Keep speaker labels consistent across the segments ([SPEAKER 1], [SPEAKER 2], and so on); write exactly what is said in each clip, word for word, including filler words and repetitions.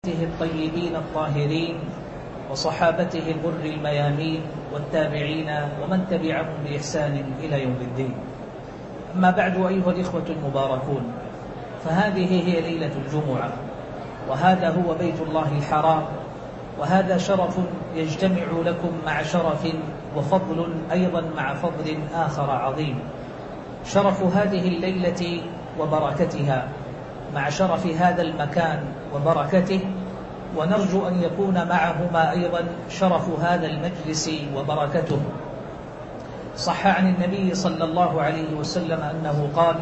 [SPEAKER 1] الطيبين الطاهرين وصحابته الغر الميامين والتابعين ومن تبعهم بإحسان إلى يوم الدين. أما بعد، أيها الإخوة المباركون، فهذه هي ليلة الجمعة، وهذا هو بيت الله الحرام، وهذا شرف يجتمع لكم مع شرف، وفضل أيضا مع فضل آخر عظيم. شرف هذه الليلة وبركتها مع شرف هذا المكان وبركته، ونرجو أن يكون معهما أيضا شرف هذا المجلس وبركته. صح عن النبي صلى الله عليه وسلم أنه قال: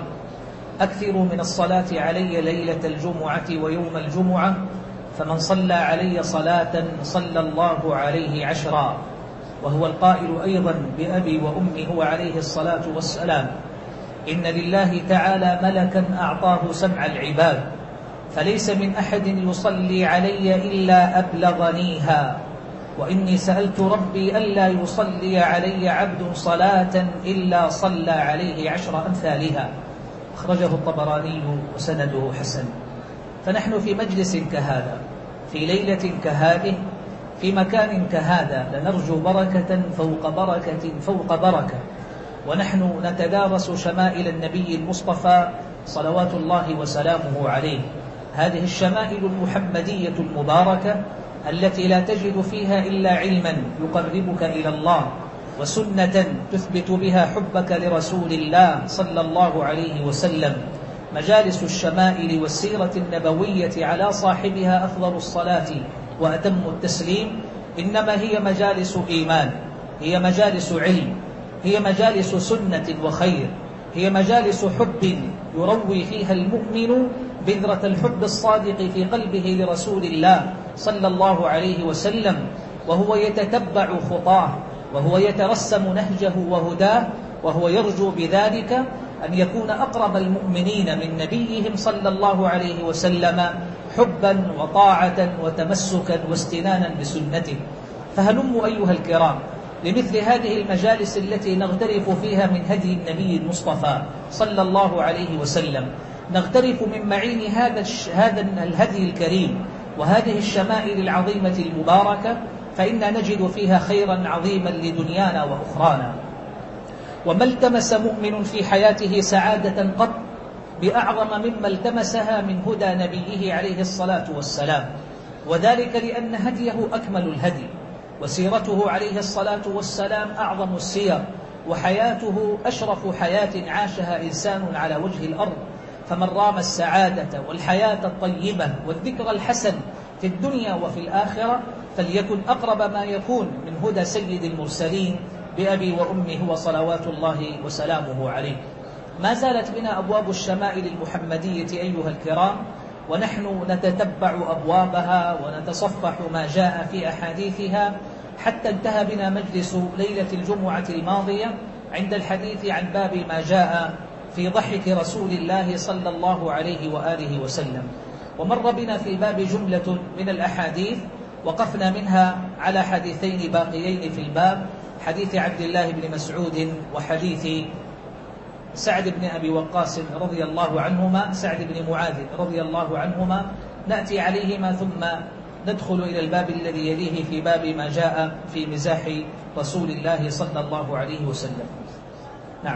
[SPEAKER 1] أكثروا من الصلاة علي ليلة الجمعة ويوم الجمعة، فمن صلى علي صلاة صلى الله عليه عشرا. وهو القائل أيضا بأبي وأمي هو عليه الصلاة والسلام: إن لله تعالى ملكا أعطاه سمع العباد، فليس من أحد يصلي علي إلا أبلغنيها، وإني سألت ربي ألا يصلي علي عبد صلاة إلا صلى عليه عشر أمثالها. أخرجه الطبراني وسنده حسن. فنحن في مجلس كهذا، في ليلة كهذه، في مكان كهذا، لنرجو بركة فوق بركة فوق بركة، ونحن نتدارس شمائل النبي المصطفى صلوات الله وسلامه عليه. هذه الشمائل المحمدية المباركة التي لا تجد فيها إلا علما يقربك إلى الله، وسنة تثبت بها حبك لرسول الله صلى الله عليه وسلم. مجالس الشمائل والسيرة النبوية على صاحبها أفضل الصلاة وأتم التسليم، إنما هي مجالس إيمان، هي مجالس علم، هي مجالس سنة وخير، هي مجالس حب يروي فيها المؤمن بذرة الحب الصادق في قلبه لرسول الله صلى الله عليه وسلم، وهو يتتبع خطاه، وهو يترسم نهجه وهداه، وهو يرجو بذلك أن يكون أقرب المؤمنين من نبيهم صلى الله عليه وسلم حبا وطاعة وتمسكا واستنانا بسنته. فهلموا أيها الكرام لمثل هذه المجالس التي نغترف فيها من هدي النبي المصطفى صلى الله عليه وسلم، نغترف من معين هذا هذا الهدي الكريم وهذه الشمائل العظيمة المباركة، فإنا نجد فيها خيرا عظيما لدنيانا وأخرانا. وما التمس مؤمن في حياته سعادة قط بأعظم مما التمسها من هدى نبيه عليه الصلاة والسلام، وذلك لأن هديه أكمل الهدي، وسيرته عليه الصلاة والسلام أعظم السير، وحياته أشرف حياة عاشها إنسان على وجه الأرض. فمن رام السعادة والحياة الطيبة والذكر الحسن في الدنيا وفي الآخرة فليكن أقرب ما يكون من هدى سيد المرسلين بأبي وأمي هو صلوات الله وسلامه عليه. ما زالت بنا أبواب الشمائل المحمدية أيها الكرام، ونحن نتتبع أبوابها ونتصفح ما جاء في أحاديثها، حتى انتهى بنا مجلس ليلة الجمعة الماضية عند الحديث عن باب ما جاء في ضحك رسول الله صلى الله عليه وآله وسلم. ومر بنا في الباب جملة من الأحاديث، وقفنا منها على حديثين باقيين في الباب: حديث عبد الله بن مسعود وحديث سعد بن أبي وقاص رضي الله عنهما، سعد بن معاذ رضي الله عنهما. نأتي عليهما ثم ندخل إلى الباب الذي يليه في باب ما جاء في مزاح رسول الله صلى الله عليه وسلم. نعم.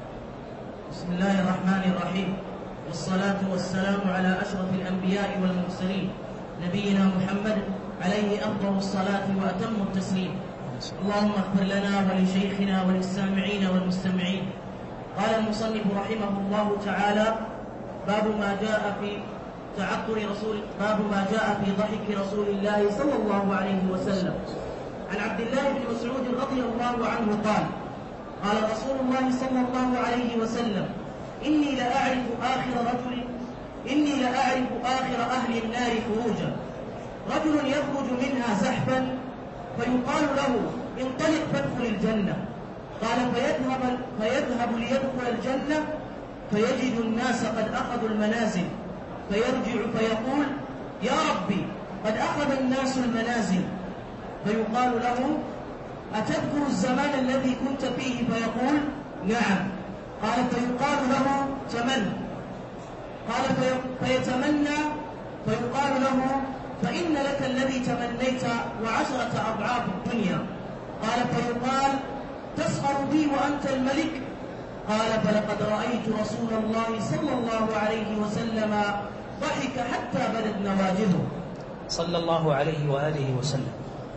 [SPEAKER 2] بسم الله الرحمن الرحيم، والصلاة والسلام على أشرف الأنبياء والمرسلين نبينا محمد عليه أفضل الصلاة وأتم التسليم. اللهم اغفر لنا ولشيخنا وللسامعين والمستمعين. قال المصنف رحمه الله تعالى: باب ما جاء في تعطر رسول باب ما جاء في ضحك رسول الله صلى الله عليه وسلم. عن عبد الله بن مسعود رضي الله عنه قال: قال رسول الله صلى الله عليه وسلم: إني لأعرف آخر رجل إني لأعرف آخر أهل النار خروجا، رجل يخرج منها زحفا فيقال له: انطلق فادخل الجنة. قال: فيذهب, فيذهب ليدخل الجنة فيجد الناس قد أخذوا المنازل، فيرجع فيقول: يا ربي قد أخذ الناس المنازل. فيقال له: أتذكر الزمان الذي كنت فيه؟ فيقول: نعم. قال: فيقال له: تمن. قال: فيتمنى فيقال له: فإن لك الذي تمنيت وعشرة أضعاف الدنيا. قال فيقال تسخر بي وأنت الملك؟ قال فلقد رأيت رسول الله صلى الله عليه وسلم ضحك حتى بدت نواجذه
[SPEAKER 1] صلى الله عليه وآله وسلم.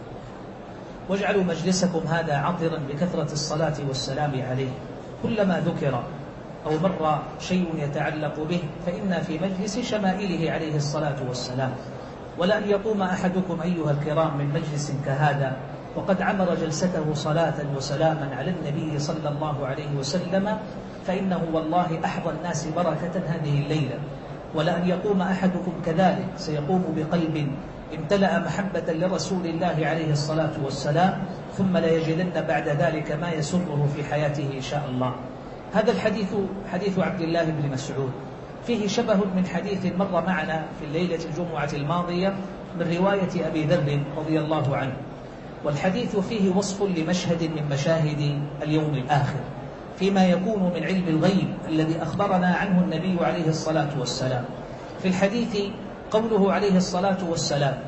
[SPEAKER 1] واجعلوا مجلسكم هذا عطرا بكثرة الصلاة والسلام عليه. كلما ذكر أو مر شيء يتعلق به فإن في مجلس شمائله عليه الصلاة والسلام. ولأن يقوم أحدكم أيها الكرام من مجلس كهذا وقد عمر جلسته صلاة وسلاما على النبي صلى الله عليه وسلم فإنه والله أحظى الناس بركة هذه الليلة. ولأن يقوم أحدكم كذلك سيقوم بقلب امتلأ محبة لرسول الله عليه الصلاة والسلام ثم لا يجدن بعد ذلك ما يسره في حياته إن شاء الله. هذا الحديث حديث عبد الله بن مسعود فيه شبه من حديث مر معنا في الليلة الجمعة الماضية من رواية أبي ذر رضي الله عنه. والحديث فيه وصف لمشهد من مشاهد اليوم الآخر فيما يكون من علم الغيب الذي أخبرنا عنه النبي عليه الصلاة والسلام. في الحديث قوله عليه الصلاة والسلام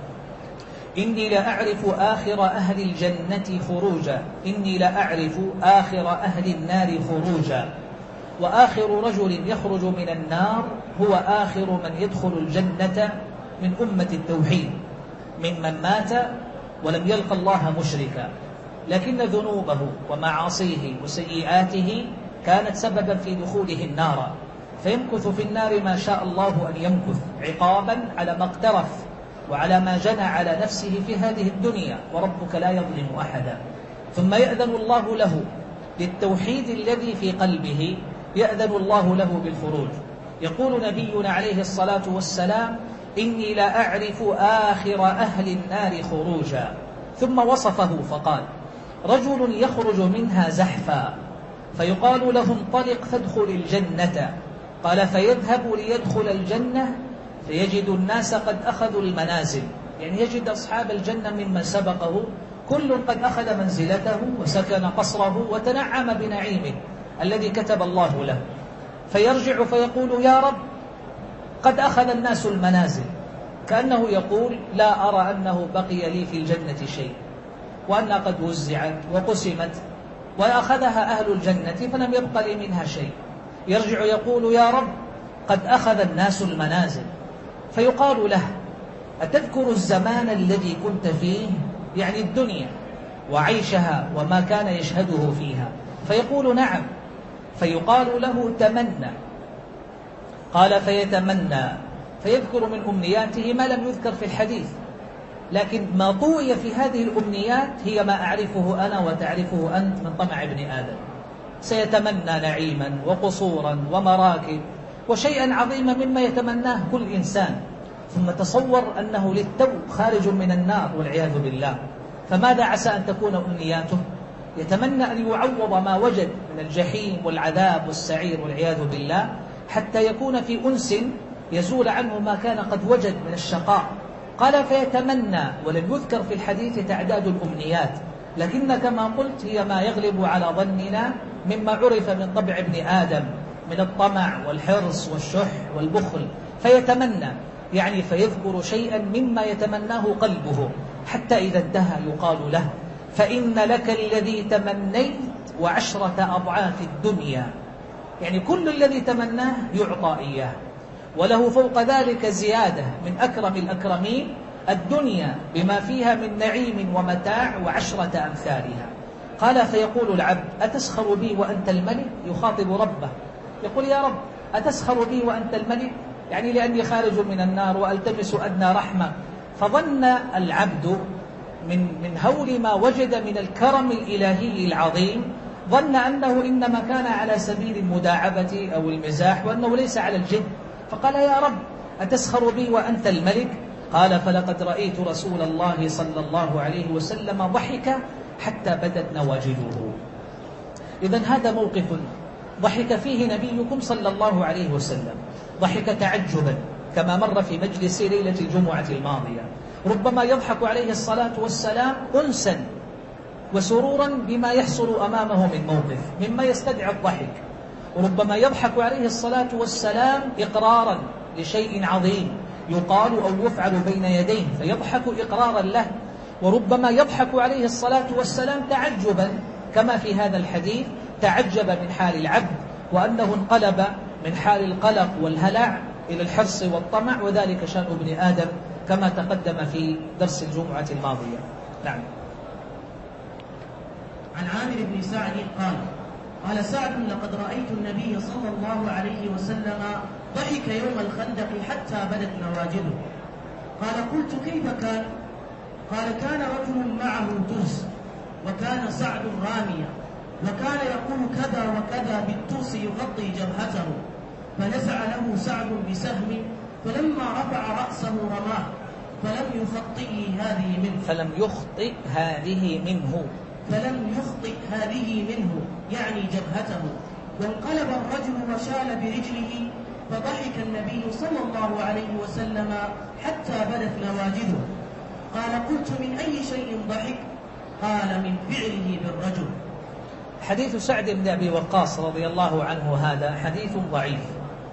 [SPEAKER 1] إني لأعرف آخر أهل الجنة خروجا إني لأعرف آخر أهل النار خروجا وآخر رجل يخرج من النار هو آخر من يدخل الجنة من أمة التوحيد ممن مات ولم يلق الله مشركا لكن ذنوبه ومعاصيه وسيئاته كانت سببا في دخوله النار فيمكث في النار ما شاء الله أن يمكث عقابا على ما اقترف وعلى ما جنى على نفسه في هذه الدنيا وربك لا يظلم أحدا. ثم يأذن الله له للتوحيد الذي في قلبه يأذن الله له بالخروج. يقول نبينا عليه الصلاة والسلام إني لا أعرف آخر أهل النار خروجا ثم وصفه فقال رجل يخرج منها زحفا فيقال له انطلق فادخل الجنة قال فيذهب ليدخل الجنة فيجد الناس قد أخذوا المنازل يعني يجد أصحاب الجنة ممن سبقه كل قد أخذ منزلته وسكن قصره وتنعم بنعيمه الذي كتب الله له فيرجع فيقول يا رب قد أخذ الناس المنازل كأنه يقول لا أرى أنه بقي لي في الجنة شيء وأنها قد وزعت وقسمت وأخذها أهل الجنة فلم يبق لي منها شيء. يرجع يقول يا رب قد أخذ الناس المنازل فيقال له أتذكر الزمان الذي كنت فيه يعني الدنيا وعيشها وما كان يشهده فيها فيقول نعم فيقال له تمنى قال فيتمنى فيذكر من أمنياته ما لم يذكر في الحديث لكن ما طوي في هذه الأمنيات هي ما أعرفه أنا وتعرفه أنت من طمع ابن آدم. سيتمنى نعيما وقصورا ومراكب وشيئا عظيما مما يتمناه كل إنسان ثم تصور أنه للتو خارج من النار والعياذ بالله فماذا عسى أن تكون أمنياته؟ يتمنى أن يعوض ما وجد من الجحيم والعذاب والسعير والعياذ بالله حتى يكون في أنس يزول عنه ما كان قد وجد من الشقاء. قال فيتمنى ولم يذكر في الحديث تعداد الأمنيات لكن كما قلت هي ما يغلب على ظننا مما عرف من طبع ابن آدم من الطمع والحرص والشح والبخل فيتمنى يعني فيذكر شيئا مما يتمناه قلبه حتى إذا انتهى يقال له فإن لك الذي تمنيت وعشرة أضعاف الدنيا يعني كل الذي تمناه يعطى إياه وله فوق ذلك زيادة من أكرم الأكرمين الدنيا بما فيها من نعيم ومتاع وعشرة أمثالها. قال فيقول العبد أتسخر بي وأنت الملك؟ يخاطب ربه يقول يا رب أتسخر بي وأنت الملك يعني لأني خارج من النار وألتمس أدنى رحمة. فظن العبد من, من هول ما وجد من الكرم الإلهي العظيم ظن أنه إنما كان على سبيل المداعبة أو المزاح وأنه ليس على الجد فقال يا رب أتسخر بي وأنت الملك؟ قال فلقد رأيت رسول الله صلى الله عليه وسلم ضحك حتى بدت نواجذه. إذن هذا موقف ضحك فيه نبيكم صلى الله عليه وسلم ضحك تعجبا كما مر في مجلس ليلة الجمعة الماضية. ربما يضحك عليه الصلاة والسلام أنسا وسرورا بما يحصل أمامه من موقف مما يستدعي الضحك وربما يضحك عليه الصلاة والسلام إقرارا لشيء عظيم يقال أو يفعل بين يديه فيضحك إقرارا له، وربما يضحك عليه الصلاة والسلام تعجبا كما في هذا الحديث تعجب من حال العبد، وأنه انقلب من حال القلق والهلع إلى الحرص والطمع، وذلك شأن ابن آدم كما تقدم في درس الجمعة الماضية. نعم.
[SPEAKER 2] عن عامر بن سعد قال: قال سعد: لقد رأيت النبي صلى الله عليه وسلم ضحك يوم الخندق حتى بدت نواجذه. قال: قلت: كيف كان؟ قال: كان رجل معه ترس، وكان سعد راميا، وكان يقول كذا وكذا بالترس يغطي جبهته، فنزع له سعد بسهم، فلما رفع رأسه رماه، فلم يخطئ هذه منه
[SPEAKER 1] فلم يخطئ هذه منه
[SPEAKER 2] فلم يخطئ هذه منه يعني جبهته. وانقلب الرجل وشال برجله، فضحك النبي صلى الله عليه وسلم حتى بدت نواجذه. قال: قلت: من أي شيء ضحك؟ قال: من فعله بالرجل.
[SPEAKER 1] حديث سعد بن أبي وقاص رضي الله عنه هذا حديث ضعيف،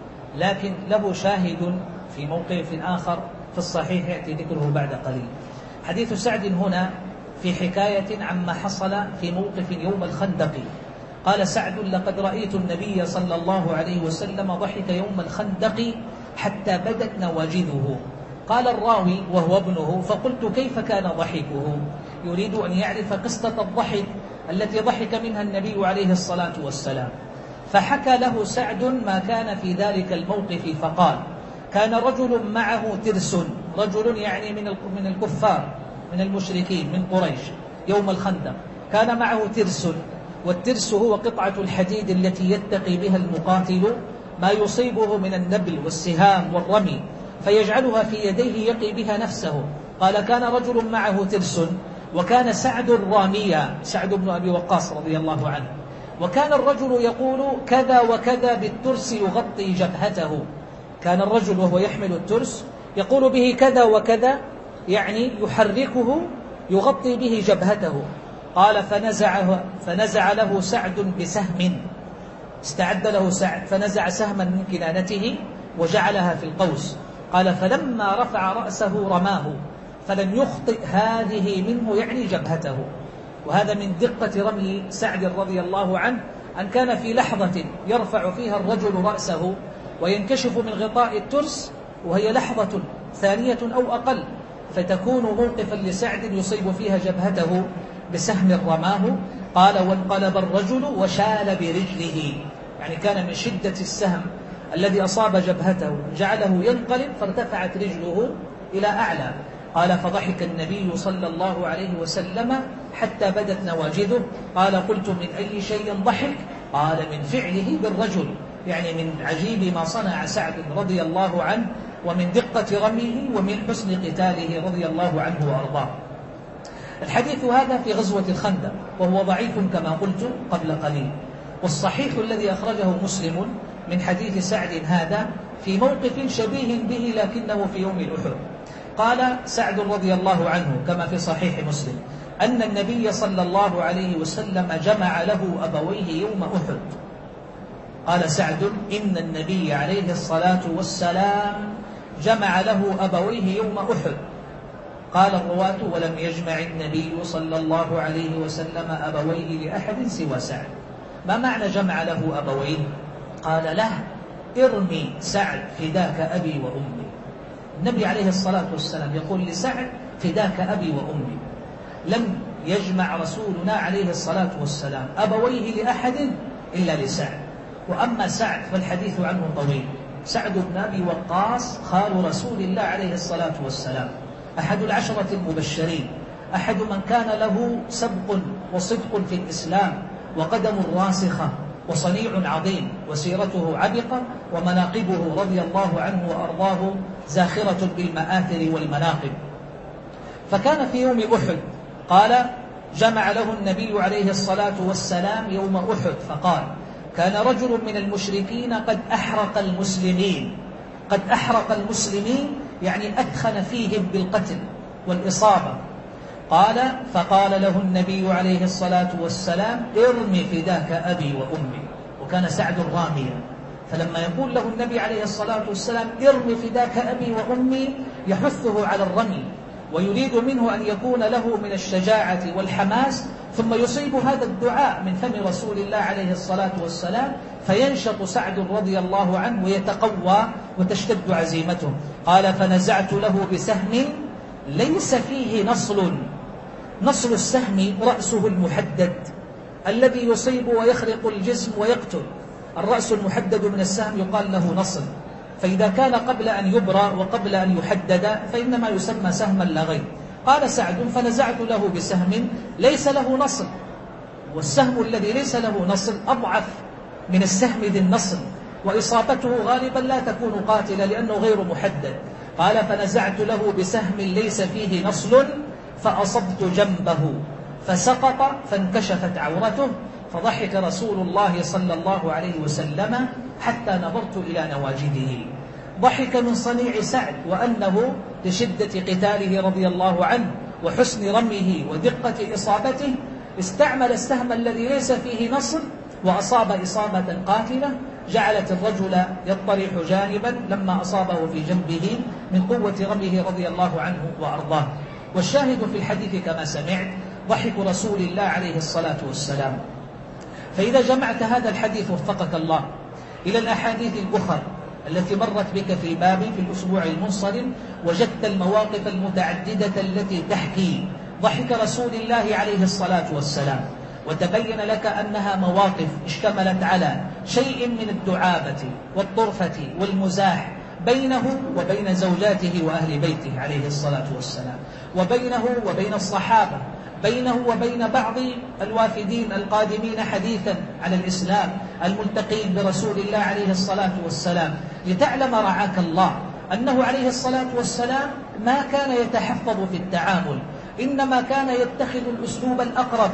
[SPEAKER 1] لكن له شاهد في موقف آخر في الصحيح يأتي ذكره بعد قليل. حديث سعد هنا في حكاية عما حصل في موقف يوم الخندق. قال سعد: لقد رأيت النبي صلى الله عليه وسلم ضحك يوم الخندق حتى بدت نواجذه. قال الراوي وهو ابنه: فقلت: كيف كان ضحكه؟ يريد أن يعرف قصة الضحك التي ضحك منها النبي عليه الصلاة والسلام. فحكى له سعد ما كان في ذلك الموقف، فقال: كان رجل معه ترس، رجل يعني من الكفار من المشركين من قريش يوم الخندق، كان معه ترس، والترس هو قطعة الحديد التي يتقي بها المقاتل ما يصيبه من النبل والسهام والرمي، فيجعلها في يديه يقي بها نفسه. قال: كان رجل معه ترس، وكان سعد راميا، سعد بن أبي وقاص رضي الله عنه، وكان الرجل يقول كذا وكذا بالترس يغطي جبهته. كان الرجل وهو يحمل الترس يقول به كذا وكذا، يعني يحركه يغطي به جبهته. قال: فنزعه فنزع له سعد بسهم، استعد له سعد فنزع سهما من كنانته وجعلها في القوس. قال: فلما رفع رأسه رماه، فلم يخطئ هذه منه يعني جبهته. وهذا من دقة رمي سعد رضي الله عنه، أن كان في لحظة يرفع فيها الرجل رأسه وينكشف من غطاء الترس، وهي لحظة ثانية أو أقل، فتكون موقفا لسعد يصيب فيها جبهته بسهم رماه. قال: وانقلب الرجل وشال برجله، يعني كان من شدة السهم الذي أصاب جبهته جعله ينقلب، فارتفعت رجله إلى أعلى. قال: فضحك النبي صلى الله عليه وسلم حتى بدت نواجذه. قال: قلت: من أي شيء ضحك؟ قال: من فعله بالرجل، يعني من عجيب ما صنع سعد رضي الله عنه، ومن دقة رميه، ومن حسن قتاله رضي الله عنه وأرضاه. الحديث هذا في غزوة الخندق، وهو ضعيف كما قلت قبل قليل. والصحيح الذي أخرجه مسلم من حديث سعد هذا في موقف شبيه به لكنه في يوم الأحد. قال سعد رضي الله عنه كما في صحيح مسلم أن النبي صلى الله عليه وسلم جمع له أبويه يوم أحد. قال سعد: إن النبي عليه الصلاة والسلام جمع له أبويه يوم أحد. قال الرواة: ولم يجمع النبي صلى الله عليه وسلم أبويه لأحد سوى سعد. ما معنى جمع له أبويه؟ قال له: ارمي سعد فداك أبي وأمي. النبي عليه الصلاة والسلام يقول لسعد: فداك أبي وأمي. لم يجمع رسولنا عليه الصلاة والسلام أبويه لأحد إلا لسعد. وأما سعد فالحديث عنه طويل. سعد بن أبي وقاص خال رسول الله عليه الصلاة والسلام، أحد العشرة المبشرين، أحد من كان له سبق وصدق في الإسلام، وقدم راسخة، وصنيع عظيم، وسيرته عبقة، ومناقبه رضي الله عنه وأرضاه زاخرة بالمآثر والمناقب. فكان في يوم أحد، قال: جمع له النبي عليه الصلاة والسلام يوم أحد، فقال: كان رجل من المشركين قد أحرق المسلمين قد أحرق المسلمين يعني أدخن فيهم بالقتل والإصابة. قال: فقال له النبي عليه الصلاة والسلام: ارمي فداك أبي وأمي. وكان سعد راميا، فلما يقول له النبي عليه الصلاة والسلام ارمي فداك أبي وأمي يحثه على الرمي ويريد منه أن يكون له من الشجاعة والحماس، ثم يصيب هذا الدعاء من فم رسول الله عليه الصلاة والسلام فينشط سعد رضي الله عنه ويتقوى وتشتد عزيمته. قال فنزعت له بسهم ليس فيه نصل. نصل السهم رأسه المحدد الذي يصيب ويخرق الجسم ويقتل. الرأس المحدد من السهم يقال له نصل، فإذا كان قبل أن يبرى وقبل أن يحدد فإنما يسمى سهما لا غير. قال سعد فنزعت له بسهم ليس له نصل، والسهم الذي ليس له نصل أضعف من السهم ذي النصل، وإصابته غالبا لا تكون قاتلة لأنه غير محدد. قال فنزعت له بسهم ليس فيه نصل فأصبت جنبه فسقط فانكشفت عورته، فضحك رسول الله صلى الله عليه وسلم حتى نظرت إلى نواجذه. ضحك من صنيع سعد، وأنه لشدة قتاله رضي الله عنه وحسن رميه ودقة إصابته استعمل السهم الذي ليس فيه نصل وأصاب إصابة قاتلة جعلت الرجل يطرح جانبا لما أصابه في جنبه من قوة رميه رضي الله عنه وأرضاه. والشاهد في الحديث كما سمعت ضحك رسول الله عليه الصلاة والسلام. فإذا جمعت هذا الحديث وفقك الله إلى الأحاديث الأخرى التي مرت بك في الباب في الأسبوع المنصرم، وجدت المواقف المتعددة التي تحكي ضحك رسول الله عليه الصلاة والسلام، وتبين لك أنها مواقف اشتملت على شيء من الدعابة والطرفة والمزاح بينه وبين زوجاته وأهل بيته عليه الصلاة والسلام، وبينه وبين الصحابة، بينه وبين بعض الوافدين القادمين حديثا على الإسلام الملتقين برسول الله عليه الصلاة والسلام، لتعلم رعاك الله أنه عليه الصلاة والسلام ما كان يتحفظ في التعامل، إنما كان يتخذ الأسلوب الأقرب،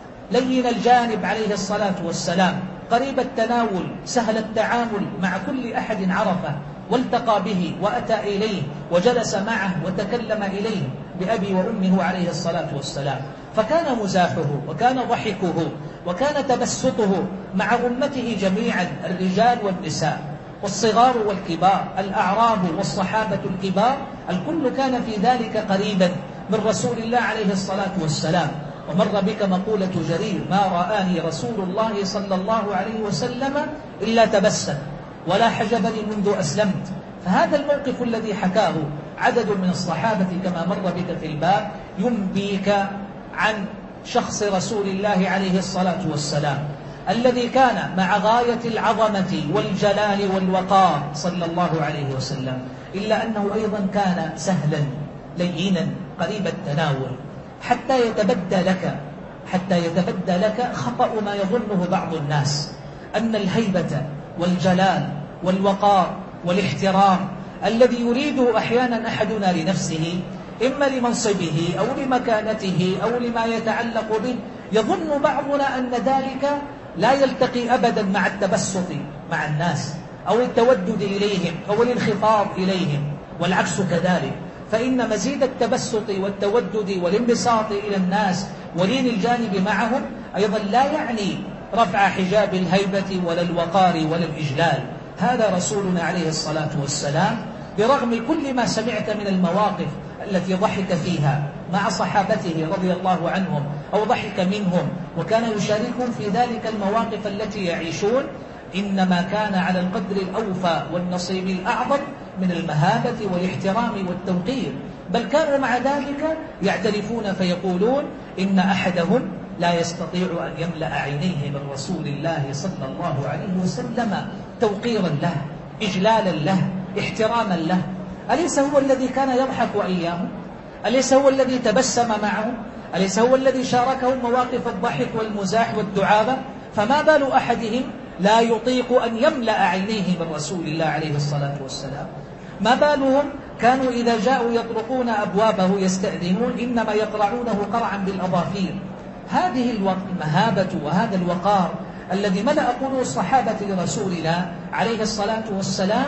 [SPEAKER 1] لين الجانب عليه الصلاة والسلام، قريب التناول، سهل التعامل مع كل أحد عرفه والتقى به وأتى إليه وجلس معه وتكلم إليه بأبي وأمه عليه الصلاة والسلام. فكان مزاحه وكان ضحكه وكان تبسطه مع أمته جميعا، الرجال والنساء والصغار والكبار، الأعراب والصحابة الكبار، الكل كان في ذلك قريبا من رسول الله عليه الصلاة والسلام. ومر بك مقولة جرير ما رآني رسول الله صلى الله عليه وسلم إلا تبسم ولا حجبني منذ أسلمت. فهذا الموقف الذي حكاه عدد من الصحابة كما مر بك في الباب ينبيك عن شخص رسول الله عليه الصلاة والسلام الذي كان مع غاية العظمة والجلال والوقار صلى الله عليه وسلم، إلا أنه أيضا كان سهلا لينا قريب التناول، حتى يتبدى لك حتى يتبدى لك خطأ ما يظنه بعض الناس، أن الهيبة والجلال والوقار والاحترام الذي يريده أحيانا أحدنا لنفسه إما لمنصبه أو لمكانته أو لما يتعلق به، يظن بعضنا أن ذلك لا يلتقي أبدا مع التبسط مع الناس أو التودد إليهم أو الانخفاض إليهم، والعكس كذلك. فإن مزيد التبسط والتودد والانبساط إلى الناس ولين الجانب معهم أيضا لا يعني رفع حجاب الهيبة ولا الوقار ولا الإجلال. هذا رسولنا عليه الصلاة والسلام برغم كل ما سمعت من المواقف التي ضحك فيها مع صحابته رضي الله عنهم أو ضحك منهم وكان يشاركهم في ذلك المواقف التي يعيشون، إنما كان على القدر الأوفى والنصيب الأعظم من المهابة والاحترام والتوقير، بل كانوا مع ذلك يعترفون فيقولون إن أحدهم لا يستطيع أن يملأ عينيه من رسول الله صلى الله عليه وسلم توقيرا له، إجلالا له، احتراما له. أليس هو الذي كان يضحك أيامه؟ أليس هو الذي تبسم معه؟ أليس هو الذي شاركهم مواقف الضحك والمزاح والدعابة؟ فما بال أحدهم لا يطيق أن يملأ عينيه من رسول الله عليه الصلاة والسلام؟ ما بالهم كانوا إذا جاءوا يطرقون أبوابه يستأذنون إنما يقرعونه قرعا بالأظافير. هذه المهابة وهذا الوقار الذي ملأ قلوب الصحابة لرسول الله عليه الصلاة والسلام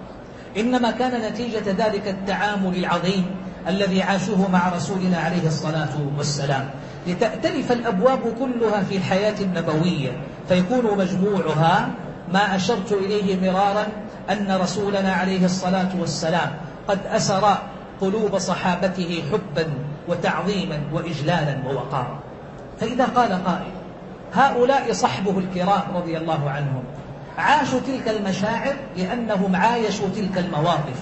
[SPEAKER 1] إنما كان نتيجة ذلك التعامل العظيم الذي عاشوه مع رسولنا عليه الصلاة والسلام، لتأتلف الأبواب كلها في الحياة النبوية فيكون مجموعها ما أشرت إليه مرارا أن رسولنا عليه الصلاة والسلام قد أسر قلوب صحابته حبا وتعظيما وإجلالا ووقارا. فإذا قال قائل هؤلاء صحبه الكرام رضي الله عنهم عاشوا تلك المشاعر لأنهم عايشوا تلك المواقف،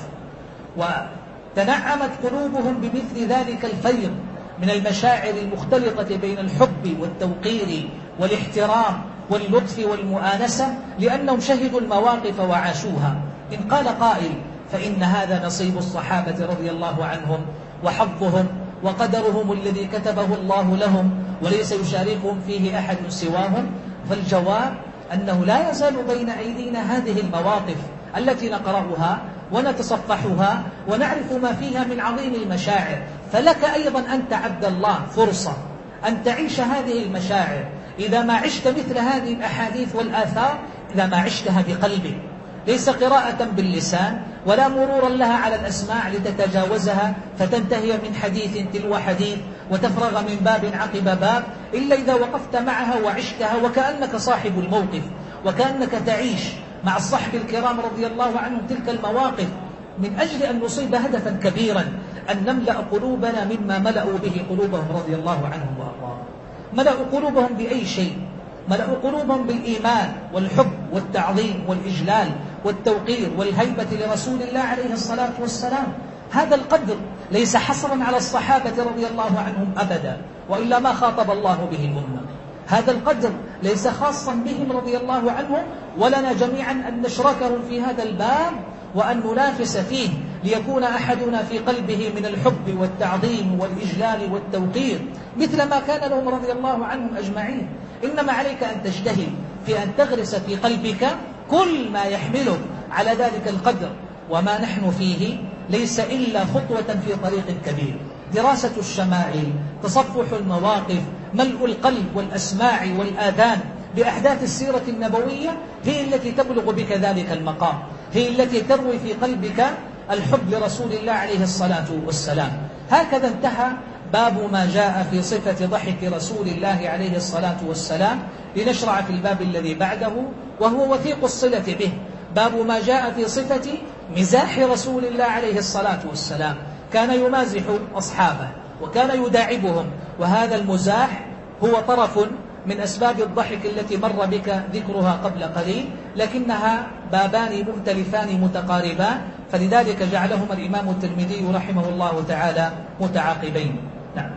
[SPEAKER 1] وتنعمت قلوبهم بمثل ذلك الفيض من المشاعر المختلطة بين الحب والتوقير والاحترام واللطف والمؤانسة، لأنهم شهدوا المواقف وعاشوها. إن قال قائل فإن هذا نصيب الصحابة رضي الله عنهم وحظهم وقدرهم الذي كتبه الله لهم وليس يشاركهم فيه أحد سواهم، فالجواب أنه لا يزال بين أيدينا هذه المواقف التي نقرأها ونتصفحها ونعرف ما فيها من عظيم المشاعر. فلك أيضا أنت عبد الله فرصة أن تعيش هذه المشاعر إذا ما عشت مثل هذه الأحاديث والآثار، إذا ما عشتها بقلبك، ليس قراءة باللسان ولا مرورا لها على الأسماع لتتجاوزها فتنتهي من حديث تلو حديث وتفرغ من باب عقب باب، إلا إذا وقفت معها وعشتها وكأنك صاحب الموقف، وكأنك تعيش مع الصحب الكرام رضي الله عنهم تلك المواقف، من أجل أن نصيب هدفا كبيرا، أن نملأ قلوبنا مما ملأوا به قلوبهم رضي الله عنهم وأرضاهم. ملأوا قلوبهم بأي شيء؟ ملأوا قلوبهم بالإيمان والحب والتعظيم والإجلال والتوقير والهيبة لرسول الله عليه الصلاة والسلام. هذا القدر ليس حصرا على الصحابة رضي الله عنهم أبدا، وإلا ما خاطب الله به الأمة. هذا القدر ليس خاصا بهم رضي الله عنهم، ولنا جميعا أن نشركهم في هذا الباب وأن ننافس فيه، ليكون أحدنا في قلبه من الحب والتعظيم والإجلال والتوقير مثل ما كان لهم رضي الله عنهم أجمعين. إنما عليك أن تجتهد في أن تغرس في قلبك كل ما يحملك على ذلك القدر. وما نحن فيه ليس إلا خطوة في طريق كبير، دراسة الشمائل، تصفح المواقف، ملء القلب والأسماع والآذان بأحداث السيرة النبوية، هي التي تبلغ بك ذلك المقام، هي التي تروي في قلبك الحب لرسول الله عليه الصلاة والسلام. هكذا انتهى باب ما جاء في صفة ضحك رسول الله عليه الصلاة والسلام. لنشرع في الباب الذي بعده وهو وثيق الصلة به، باب ما جاء في صفة مزاح رسول الله عليه الصلاة والسلام. كان يمازح أصحابه وكان يداعبهم، وهذا المزاح هو طرف من أسباب الضحك التي مر بك ذكرها قبل قليل، لكنها بابان مختلفان متقاربان، فلذلك جعلهما الإمام الترمذي رحمه الله تعالى متعاقبين. نعم.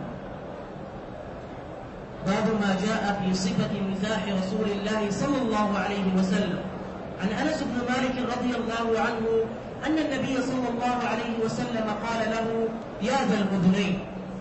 [SPEAKER 2] باب ما جاء في صفة مزاح رسول الله صلى الله عليه وسلم. عن أنس بن مالك رضي الله عنه أن النبي صلى الله عليه وسلم قال له يا ذا الأذنين.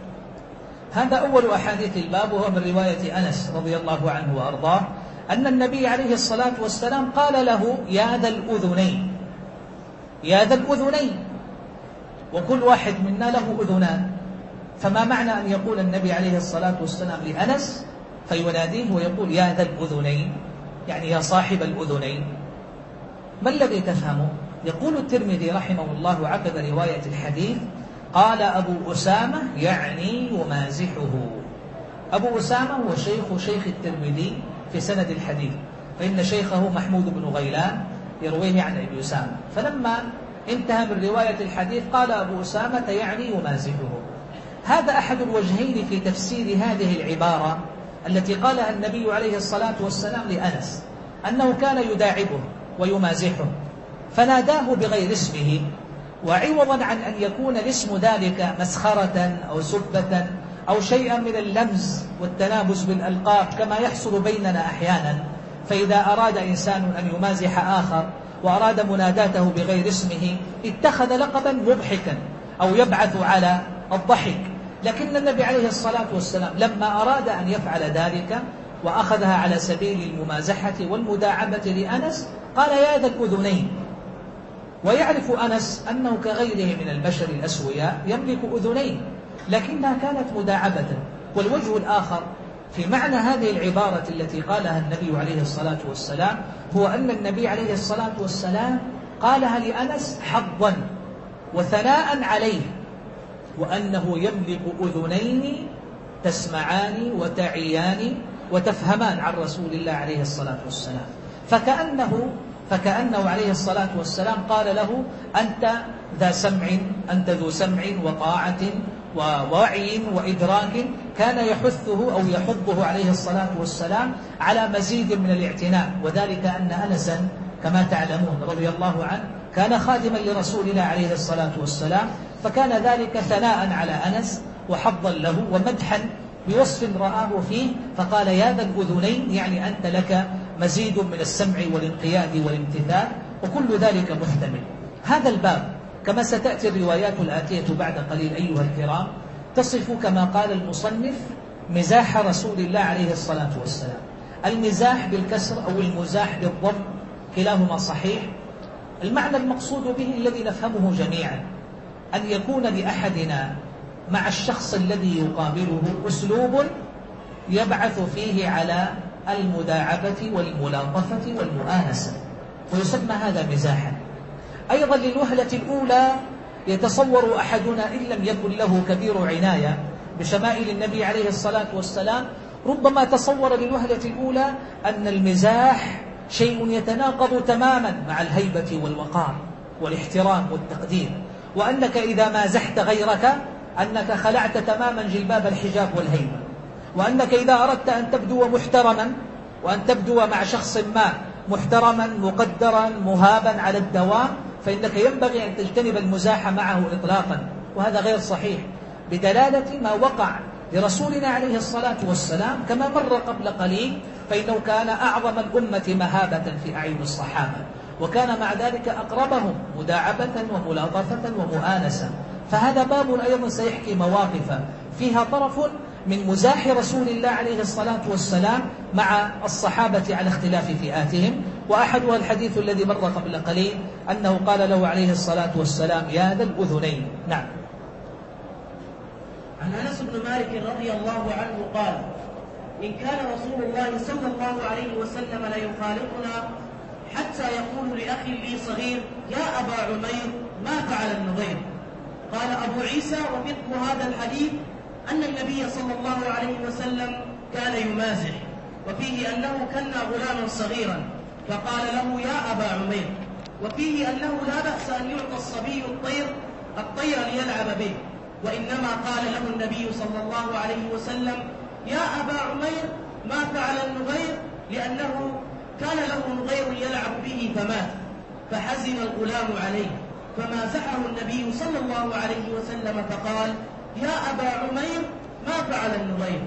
[SPEAKER 1] هذا أول أحاديث الباب، وهو من رواية أنس رضي الله عنه وأرضاه أن النبي عليه الصلاة والسلام قال له يا ذا الأذنين، يا ذا الأذنين، وكل واحد منا له أذنان، فما معنى أن يقول النبي عليه الصلاة والسلام لأنس فيناديه ويقول يا ذا الأذنين، يعني يا صاحب الأذنين؟ ما الذي تفهمه؟ يقول الترمذي رحمه الله عقب رواية الحديث قال أبو أسامة يعني يمازحه. أبو أسامة هو شيخ شيخ الترمذي في سند الحديث، فإن شيخه محمود بن غيلان يرويه عن أبي أسامة، فلما انتهى من رواية الحديث قال أبو أسامة يعني يمازحه. هذا أحد الوجهين في تفسير هذه العبارة التي قالها النبي عليه الصلاة والسلام لأنس، أنه كان يداعبه ويمازحه فناداه بغير اسمه، وعوضا عن أن يكون الاسم ذلك مسخرة أو سبة أو شيئا من اللمز والتنابز بالألقاب كما يحصل بيننا أحيانا، فإذا أراد إنسان أن يمازح آخر وأراد مناداته بغير اسمه اتخذ لقبا مضحكا أو يبعث على الضحك. لكن النبي عليه الصلاة والسلام لما أراد أن يفعل ذلك وأخذها على سبيل الممازحة والمداعبة لأنس قال يا ذا الأذنين. ويعرف أنس أنه كغيره من البشر الأسوياء يملك أذنين، لكنها كانت مداعبة. والوجه الآخر في معنى هذه العبارة التي قالها النبي عليه الصلاة والسلام هو أن النبي عليه الصلاة والسلام قالها لأنس حظا وثناء عليه، وأنه يملك أذنين تسمعان وتعيان وتفهمان عن رسول الله عليه الصلاة والسلام. فكأنه, فكأنه عليه الصلاة والسلام قال له: أنت ذا سمع، أنت ذو سمع وطاعة ووعي وإدراك. كان يحثه أو يحضه عليه الصلاة والسلام على مزيد من الاعتناء، وذلك أن أنسا كما تعلمون رضي الله عنه كان خادما لرسول الله عليه الصلاة والسلام، فكان ذلك ثناء على أنس وحظا له ومدحا بوصف رآه فيه، فقال: يا ذا الأذنين، يعني أنت لك مزيد من السمع والانقياد والامتثال، وكل ذلك محتمل. هذا الباب كما ستأتي الروايات الآتية بعد قليل أيها الكرام تصف كما قال المصنف مزاح رسول الله عليه الصلاة والسلام. المزاح بالكسر أو المزاح بالضم كلاهما صحيح. المعنى المقصود به الذي نفهمه جميعا أن يكون لأحدنا مع الشخص الذي يقابله أسلوب يبعث فيه على المداعبة والملاطفة والمؤانسة، ويسمى هذا مزاحا. أيضا للوهلة الأولى يتصور أحدنا إن لم يكن له كبير عناية بشمائل النبي عليه الصلاة والسلام ربما تصور للوهلة الأولى أن المزاح شيء يتناقض تماما مع الهيبة والوقار والاحترام والتقدير، وأنك إذا مازحت غيرك أنك خلعت تماما جلباب الحجاب والهيبة، وأنك إذا أردت أن تبدو محترما وأن تبدو مع شخص ما محترما مقدرا مهابا على الدوام فإنك ينبغي أن تجتنب المزاح معه إطلاقا، وهذا غير صحيح، بدلالة ما وقع لرسولنا عليه الصلاة والسلام كما مر قبل قليل، فإنه كان أعظم الأمة مهابة في أعين الصحابة، وكان مع ذلك أقربهم مداعبة وملاطفة ومؤانسة. فهذا باب أيضا سيحكي مواقف فيها طرف من مزاح رسول الله عليه الصلاة والسلام مع الصحابة على اختلاف فئاتهم، وأحدها الحديث الذي مر قبل قليل أنه قال له عليه الصلاة والسلام: يا ذا الأذنين. نعم.
[SPEAKER 2] عن أنس بن مالك رضي الله عنه قال: إن كان رسول الله صلى الله عليه وسلم ليخالطنا حتى يقول لأخي لي صغير: يا أبا عمير ما فعل النضير. قال أبو عيسى: وفقه هذا الحديث أن النبي صلى الله عليه وسلم كان يمازح، وفيه أنه كان غلاما صغيرا فقال له: يا أبا عمير. وفيه أنه لا بأس أن يعطى الصبي الطير الطير ليلعب به، وإنما قال له النبي صلى الله عليه وسلم: يا أبا عمير ما فعل النغير، لأنه كان له نغير يلعب به فمات، فحزن الغلام عليه، فمازحه النبي صلى الله عليه وسلم فقال: يا أبا عمير ما فعل النغير.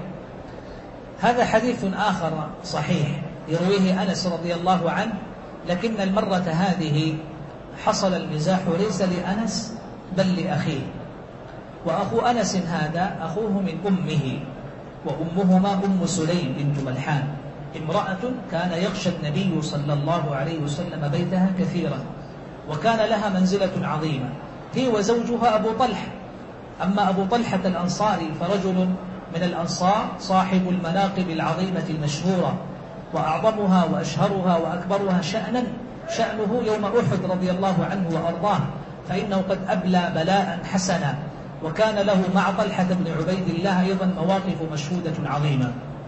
[SPEAKER 1] هذا حديث آخر صحيح يرويه أنس رضي الله عنه، لكن المرة هذه حصل المزاح ليس لأنس بل لأخيه، وأخو أنس هذا أخوه من أمه، وأمهما أم سليم بنت ملحان، امرأة كان يخشى النبي صلى الله عليه وسلم بيتها كثيرا، وكان لها منزلة عظيمة، هي وزوجها أبو طلحة. أما أبو طلحة الأنصاري فرجل من الأنصار صاحب المناقب العظيمة المشهورة، وأعظمها وأشهرها وأكبرها شأنا شأنه يوم أحد رضي الله عنه وأرضاه، فإنه قد أبلى بلاء حسنا، وكان له مع طلحة بن عبيد الله أيضا مواقف مشهودة عظيمة.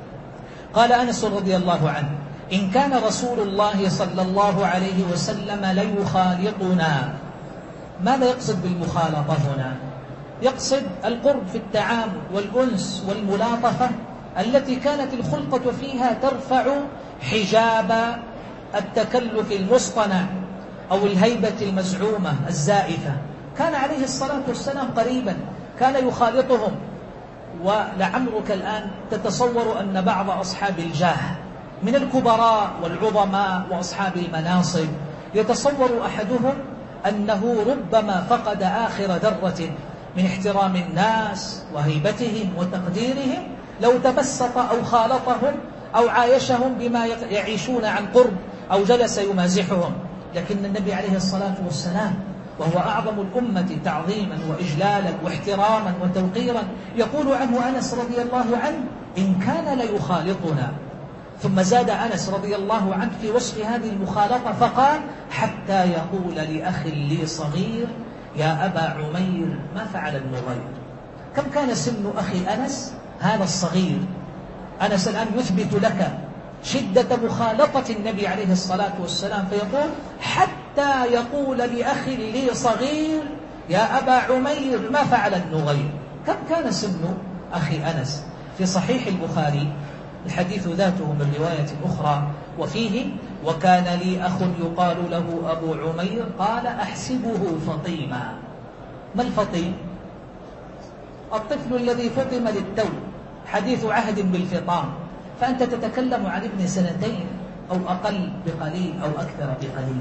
[SPEAKER 1] قال أنس رضي الله عنه: إن كان رسول الله صلى الله عليه وسلم ليخالطنا. ماذا يقصد بالمخالطة هنا؟ يقصد القرب في التعامل والأنس والملاطفة التي كانت الخلقة فيها ترفع حجاب التكلف المصطنع أو الهيبة المزعومة الزائفة. كان عليه الصلاة والسلام قريبا، كان يخالطهم. ولعمرك الآن تتصور أن بعض أصحاب الجاه من الكبراء والعظماء وأصحاب المناصب يتصور أحدهم أنه ربما فقد آخر ذرة من احترام الناس وهيبتهم وتقديرهم لو تبسط أو خالطهم أو عايشهم بما يعيشون عن قرب أو جلس يمازحهم. لكن النبي عليه الصلاة والسلام وهو أعظم الأمة تعظيما وإجلالا واحتراما وتوقيرا يقول عنه أنس رضي الله عنه: إن كان ليخالطنا. ثم زاد أنس رضي الله عنه في وصف هذه المخالطة فقال: حتى يقول لأخ لي صغير: يا أبا عمير ما فعل النغير. كم كان سن أخي أنس هذا الصغير؟ أنس الآن يثبت لك شدة مخالطة النبي عليه الصلاة والسلام، فيقول حتى يقول لأخ لي صغير يا أبا عمير ما فعل النغير. كم كان سن أخي أنس؟ في صحيح البخاري الحديث ذاته من رواية أخرى وفيه وكان لي أخ يقال له أبو عمير قال أحسبه فطيما. ما الفطيم؟ الطفل الذي فطم للتو، حديث عهد بالفطام، فأنت تتكلم عن ابن سنتين أو أقل بقليل أو أكثر بقليل.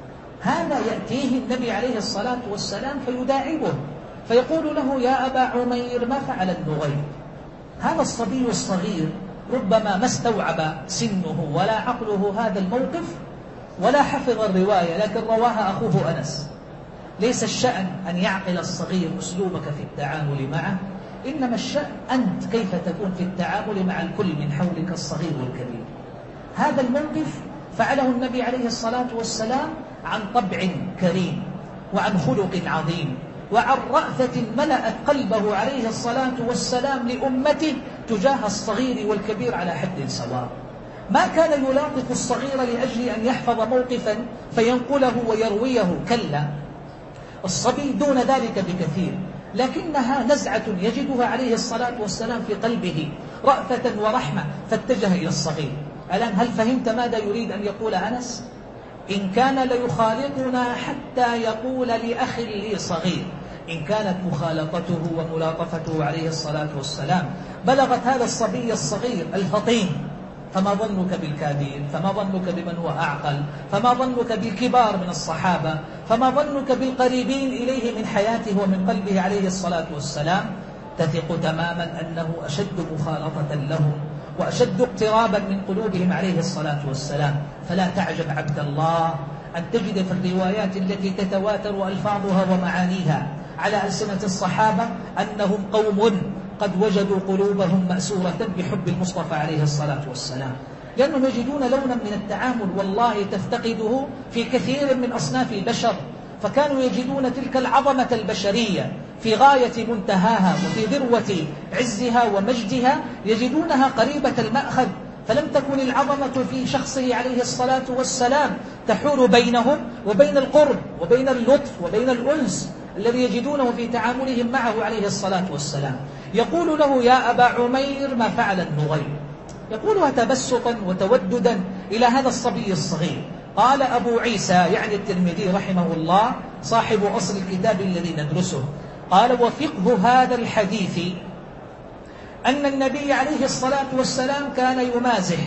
[SPEAKER 1] هذا يأتيه النبي عليه الصلاة والسلام فيداعبه فيقول له يا أبا عمير ما فعل النغير. هذا الصبي الصغير ربما ما استوعب سنه ولا عقله هذا الموقف ولا حفظ الرواية، لكن رواها أخوه أنس. ليس الشأن أن يعقل الصغير أسلوبك في التعامل معه، إنما الشأن أنت كيف تكون في التعامل مع الكل من حولك الصغير والكبير. هذا الموقف فعله النبي عليه الصلاة والسلام عن طبع كريم وعن خلق عظيم وعن رأفة ملأت قلبه عليه الصلاة والسلام لأمته تجاه الصغير والكبير على حد سواء. ما كان يلاطف الصغير لأجل أن يحفظ موقفا فينقله ويرويه، كلا، الصبي دون ذلك بكثير، لكنها نزعة يجدها عليه الصلاة والسلام في قلبه رأفة ورحمة فاتجه إلى الصغير. الآن هل فهمت ماذا يريد أن يقول أنس؟ إن كان ليخالطنا حتى يقول لأخ لي صغير. إن كانت مخالطته وملاطفته عليه الصلاة والسلام بلغت هذا الصبي الصغير الفطين، فما ظنك بالكبير؟ فما ظنك بمن هو أعقل؟ فما ظنك بالكبار من الصحابة؟ فما ظنك بالقريبين إليه من حياته ومن قلبه عليه الصلاة والسلام؟ تثق تماما أنه أشد مخالطة لهم وأشد اقترابا من قلوبهم عليه الصلاة والسلام. فلا تعجب عبد الله أن تجد في الروايات التي تتواتر ألفاظها ومعانيها على ألسنة الصحابة أنهم قوم قد وجدوا قلوبهم مأسورة بحب المصطفى عليه الصلاة والسلام، لأنهم يجدون لونا من التعامل والله تفتقده في كثير من أصناف البشر، فكانوا يجدون تلك العظمة البشرية في غاية منتهاها وفي ذروة عزها ومجدها يجدونها قريبة المأخذ. فلم تكن العظمة في شخصه عليه الصلاة والسلام تحول بينهم وبين القرب وبين اللطف وبين الأنس الذي يجدونه في تعاملهم معه عليه الصلاة والسلام. يقول له يا أبا عمير ما فعل النغير، يقولها تبسطا وتوددا إلى هذا الصبي الصغير. قال أبو عيسى يعني الترمذي رحمه الله صاحب أصل الكتاب الذي ندرسه، قال وفقه هذا الحديث أن النبي عليه الصلاة والسلام كان يمازح،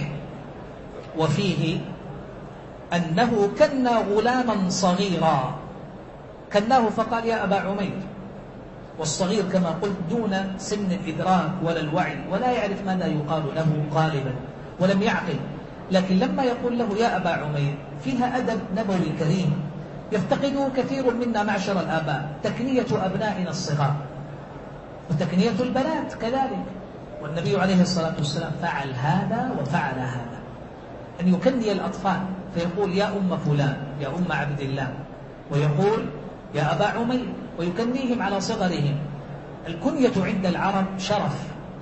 [SPEAKER 1] وفيه أنه كنا غلاما صغيرا، كناه فقال يا أبا عمير، والصغير كما قلت دون سن الإدراك ولا الوعي ولا يعرف ماذا يقال له غالبا ولم يعقل، لكن لما يقول له يا أبا عمير فيها أدب نبوي كريم يفتقده كثير منا معشر الآباء، تكنية أبنائنا الصغار وتكنية البنات كذلك. والنبي عليه الصلاة والسلام فعل هذا وفعل هذا، أن يكني الأطفال فيقول يا أم فلان يا أم عبد الله، ويقول يا أبا عمير، ويكنيهم على صغرهم. الكنية عند العرب شرف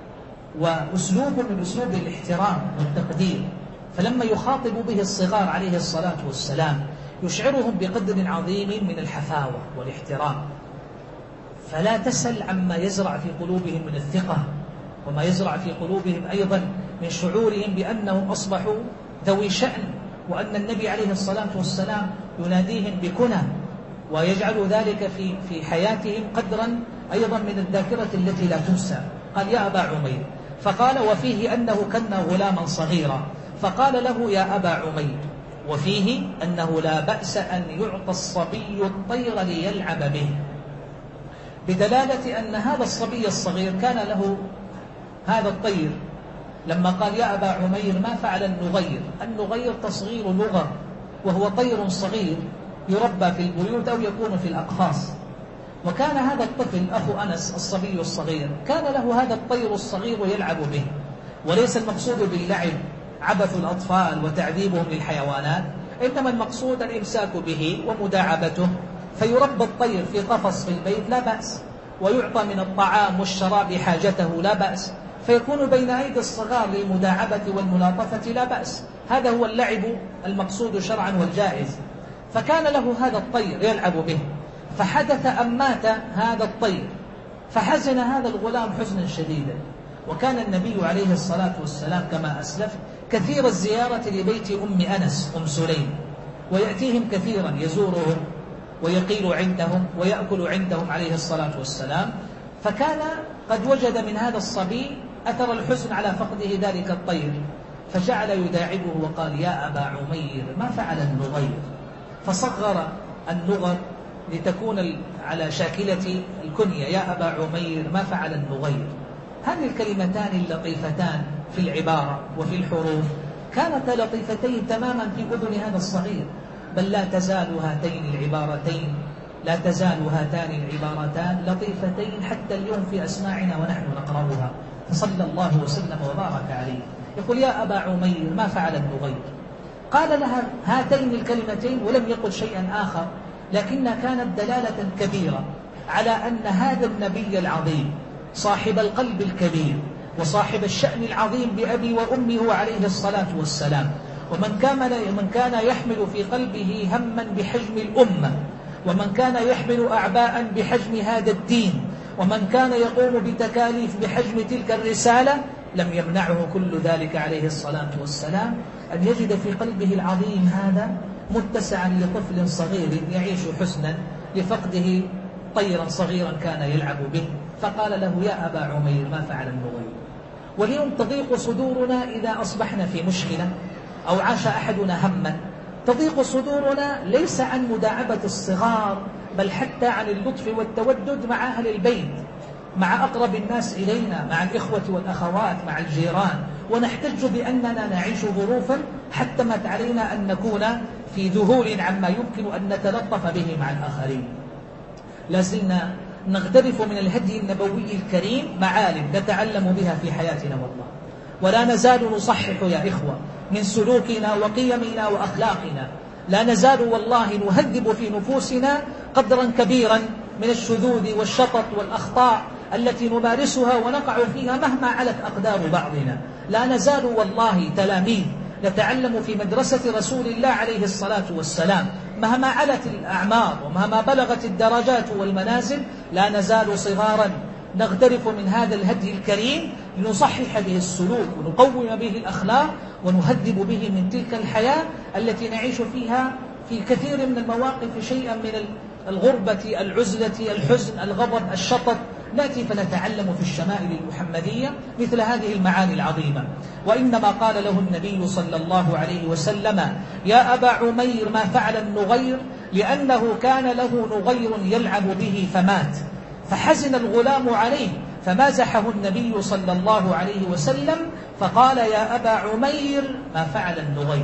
[SPEAKER 1] وأسلوب من أسلوب الاحترام والتقدير، فلما يخاطب به الصغار عليه الصلاة والسلام يشعرهم بقدر عظيم من الحفاوة والاحترام. فلا تسل عما يزرع في قلوبهم من الثقة وما يزرع في قلوبهم أيضا من شعورهم بأنهم أصبحوا ذوي شأن، وأن النبي عليه الصلاة والسلام يناديهم بكنى ويجعل ذلك في في حياتهم قدرا أيضا من الذاكرة التي لا تنسى. قال يا أبا عمير، فقال وفيه أنه كان غلاما صغيرا، فقال له يا أبا عمير، وفيه أنه لا بأس أن يعطى الصبي الطير ليلعب به، بدلالة أن هذا الصبي الصغير كان له هذا الطير. لما قال يا أبا عمير ما فعل النغير، النغير تصغير لغة وهو طير صغير يربى في البيوت أو يكون في الأقفاص. وكان هذا الطفل أخو أنس الصبي الصغير كان له هذا الطير الصغير ويلعب به، وليس المقصود باللعب عبث الأطفال وتعذيبهم للحيوانات، إنما المقصود الإمساك به ومداعبته. فيربى الطير في قفص في البيت لا بأس، ويعطى من الطعام والشراب حاجته لا بأس، فيكون بين أيدي الصغار للمداعبة والملاطفة لا بأس، هذا هو اللعب المقصود شرعا والجائز. فكان له هذا الطير يلعب به، فحدث أن مات هذا الطير، فحزن هذا الغلام حزنا شديدا. وكان النبي عليه الصلاة والسلام كما أسلف كثير الزيارة لبيت أم أنس أم سليم، ويأتيهم كثيرا يزورهم ويقيل عندهم ويأكل عندهم عليه الصلاة والسلام. فكان قد وجد من هذا الصبي أثر الحزن على فقده ذلك الطير، فجعل يداعبه وقال: يا أبا عمير ما فعل النغير؟ فصغر النغر لتكون على شاكلة الكنية: يا أبا عمير ما فعل النغير. هذه الكلمتان اللطيفتان في العبارة وفي الحروف كانتا لطيفتين تماما في أذن هذا الصغير، بل لا تزال هاتين العبارتين لا تزال هاتان العبارتان لطيفتين حتى اليوم في أسماعنا ونحن نقرأها، صلى الله وسلم وبارك عليه. يقول: يا أبا عمير ما فعل النغير؟ قال لها هاتين الكلمتين ولم يقل شيئا آخر، لكنها كانت دلالة كبيرة على أن هذا النبي العظيم صاحب القلب الكبير وصاحب الشأن العظيم بأبي وأمه عليه الصلاة والسلام، ومن كان ومن كان يحمل في قلبه هما بحجم الأمة، ومن كان يحمل أعباء بحجم هذا الدين، ومن كان يقوم بتكاليف بحجم تلك الرسالة، لم يمنعه كل ذلك عليه الصلاة والسلام أن يجد في قلبه العظيم هذا متسعا لطفل صغير يعيش حزنا لفقده طيرا صغيرا كان يلعب به. فقال له: يا أبا عمير ما فعل النغير؟ واليوم تضيق صدورنا إذا أصبحنا في مشكلة أو عاش أحدنا هما، تضيق صدورنا ليس عن مداعبة الصغار، بل حتى عن اللطف والتودد مع أهل البيت، مع أقرب الناس إلينا، مع الإخوة والأخوات، مع الجيران، ونحتج بأننا نعيش ظروفا حتمت علينا أن نكون في ذهول عما يمكن أن نتلطف به مع الآخرين. لازلنا نغترف من الهدي النبوي الكريم معالم نتعلم بها في حياتنا والله، ولا نزال نصحح يا إخوة من سلوكنا وقيمنا وأخلاقنا، لا نزال والله نهذب في نفوسنا قدرا كبيرا من الشذوذ والشطط والأخطاء التي نمارسها ونقع فيها مهما علت أقدار بعضنا. لا نزال والله تلاميذ نتعلم في مدرسة رسول الله عليه الصلاة والسلام، مهما علت الأعمار ومهما بلغت الدرجات والمنازل، لا نزال صغارا نغترف من هذا الهدي الكريم لنصحح به السلوك ونقوم به الأخلاق ونهذب به من تلك الحياة التي نعيش فيها في كثير من المواقف شيئا من الغربة، العزلة، الحزن، الغضب، الشطط. نأتي فنتعلم في الشمائل المحمدية مثل هذه المعاني العظيمة. وإنما قال له النبي صلى الله عليه وسلم: يا أبا عمير ما فعل النغير؟ لأنه كان له نغير يلعب به فمات، فحزن الغلام عليه، فمازحه النبي صلى الله عليه وسلم فقال: يا أبا عمير ما فعل النغير.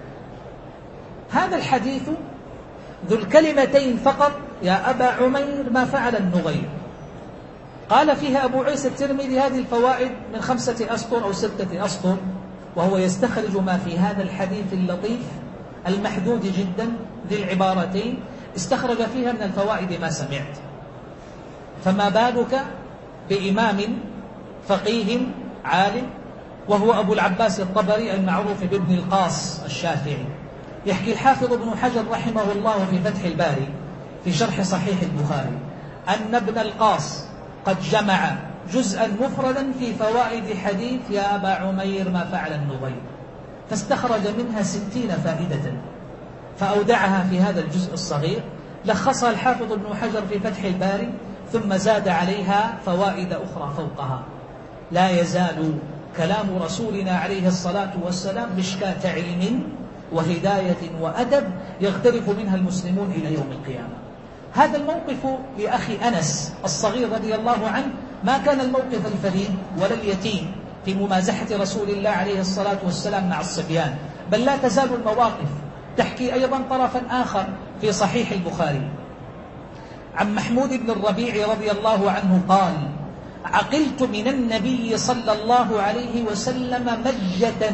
[SPEAKER 1] هذا الحديث ذو الكلمتين فقط: يا أبا عمير ما فعل النغير، قال فيها أبو عيسى الترمذي هذه الفوائد من خمسة أسطر أو ستة أسطر، وهو يستخرج ما في هذا الحديث اللطيف المحدود جدا ذي العبارتين، استخرج فيها من الفوائد ما سمعت. فما بالك بإمام فقيه عالم وهو أبو العباس الطبري المعروف بابن القاص الشافعي. يحكي الحافظ ابن حجر رحمه الله في فتح الباري في شرح صحيح البخاري أن ابن القاص قد جمع جزءا مفردا في فوائد حديث يا أبا عمير ما فعل النغير، فاستخرج منها ستين فائدة فأودعها في هذا الجزء الصغير، لخصها الحافظ ابن حجر في فتح الباري ثم زاد عليها فوائد أخرى فوقها. لا يزال كلام رسولنا عليه الصلاة والسلام مشكاة علم وهداية وأدب يغترف منها المسلمون إلى يوم القيامة. هذا الموقف لأخي أنس الصغير رضي الله عنه ما كان الموقف الفريد ولا اليتيم في ممازحة رسول الله عليه الصلاة والسلام مع الصبيان، بل لا تزال المواقف تحكي أيضا طرفا آخر في صحيح البخاري عن محمود بن الربيع رضي الله عنه قال: عقلت من النبي صلى الله عليه وسلم مجة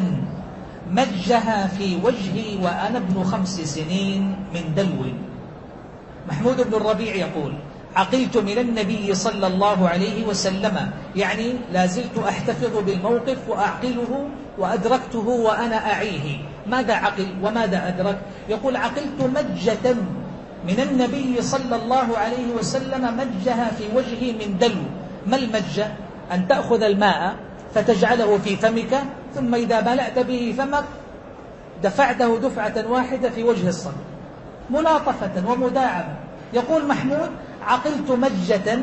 [SPEAKER 1] مجها في وجهي وأنا ابن خمس سنين من دلو. محمود بن الربيع يقول: عقلت من النبي صلى الله عليه وسلم، يعني لازلت أحتفظ بالموقف وأعقله وأدركته وأنا أعيه. ماذا عقل وماذا أدرك؟ يقول عقلت مجة من النبي صلى الله عليه وسلم مجها في وجهي من دلو. ما المجة؟ أن تأخذ الماء فتجعله في فمك، ثم إذا ملأت به فمك دفعته دفعة واحدة في وجه الصدر، ملاطفة ومداعبة. يقول محمود عقلت مجة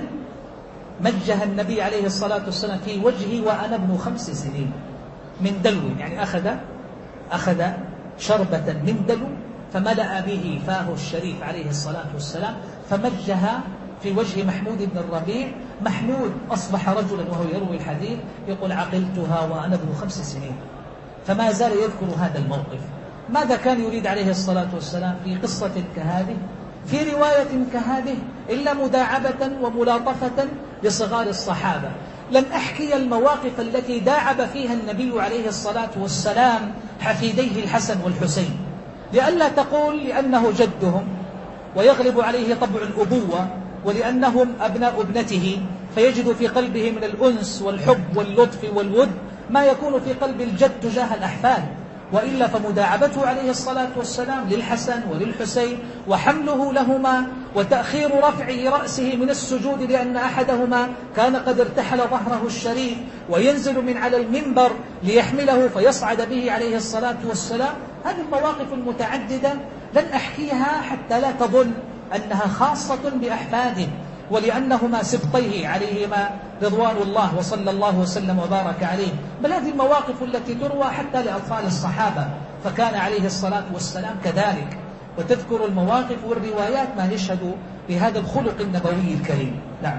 [SPEAKER 1] مجها النبي عليه الصلاة والسلام في وجهي وأنا ابن خمس سنين من دلو، يعني أخذ أخذ شربة من دلو فملأ به فاه الشريف عليه الصلاة والسلام فمجها في وجه محمود بن الربيع. محمود أصبح رجلا وهو يروي الحديث، يقول عقلتها وأنا ابن خمس سنين. فما زال يذكر هذا الموقف. ماذا كان يريد عليه الصلاة والسلام في قصة كهذه، في رواية كهذه، إلا مداعبة وملاطفة لصغار الصحابة؟ لن أحكي المواقف التي داعب فيها النبي عليه الصلاة والسلام حفيديه الحسن والحسين، لئلا تقول لأنه جدهم ويغلب عليه طبع الأبوة ولأنهم أبناء ابنته فيجد في قلبه من الأنس والحب واللطف والود ما يكون في قلب الجد تجاه الأحفاد. وإلا فمداعبته عليه الصلاة والسلام للحسن وللحسين وحمله لهما وتأخير رفع رأسه من السجود لأن أحدهما كان قد ارتحل ظهره الشريف وينزل من على المنبر ليحمله فيصعد به عليه الصلاة والسلام. هذه المواقف المتعددة لن أحكيها حتى لا تظن أنها خاصة بأحفاده، ولأنهما سبطيه عليهما رضوان الله وصلى الله وسلم وبارك عليه، بل هذه المواقف التي تروى حتى لأطفال الصحابة، فكان عليه الصلاة والسلام كذلك. وتذكر المواقف والروايات ما يشهد بهذا الخلق النبوي الكريم. نعم.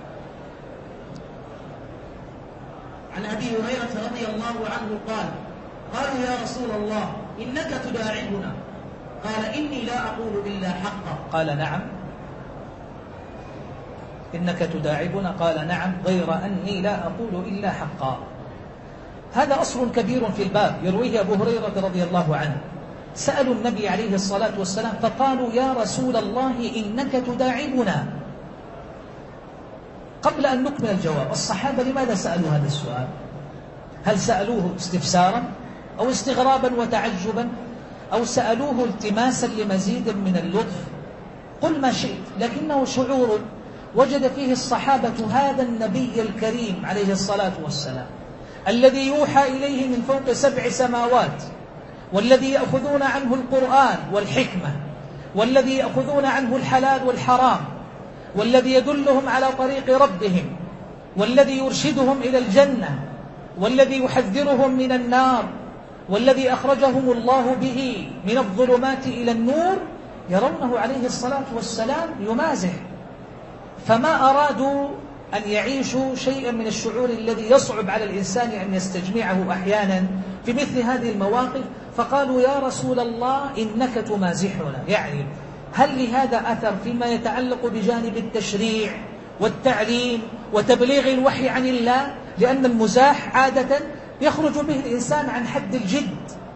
[SPEAKER 2] عن أبي هريرة رضي الله عنه قال: قالوا يا رسول الله إنك تداعبنا، قال إني لا أقول إلا حقا.
[SPEAKER 1] قال نعم. إنك تداعبنا، قال نعم، غير أني لا أقول إلا حقا. هذا أصل كبير في الباب يرويه أبو هريرة رضي الله عنه. سألوا النبي عليه الصلاة والسلام فقالوا يا رسول الله إنك تداعبنا. قبل أن نكمل الجواب، الصحابة لماذا سألوا هذا السؤال؟ هل سألوه استفسارا أو استغرابا وتعجبا أو سألوه التماسا لمزيد من اللطف؟ قل ما شئت، لكنه شعور وجد فيه الصحابة هذا النبي الكريم عليه الصلاة والسلام الذي يوحى إليه من فوق سبع سماوات، والذي يأخذون عنه القرآن والحكمة، والذي يأخذون عنه الحلال والحرام، والذي يدلهم على طريق ربهم، والذي يرشدهم إلى الجنة، والذي يحذرهم من النار، والذي أخرجهم الله به من الظلمات إلى النور، يرونه عليه الصلاة والسلام يمازح. فما أرادوا أن يعيشوا شيئا من الشعور الذي يصعب على الإنسان أن يستجمعه أحيانا في مثل هذه المواقف، فقالوا يا رسول الله إنك تمازحنا. يعني هل لهذا أثر فيما يتعلق بجانب التشريع والتعليم وتبليغ الوحي عن الله؟ لأن المزاح عادة يخرج به الإنسان عن حد الجد،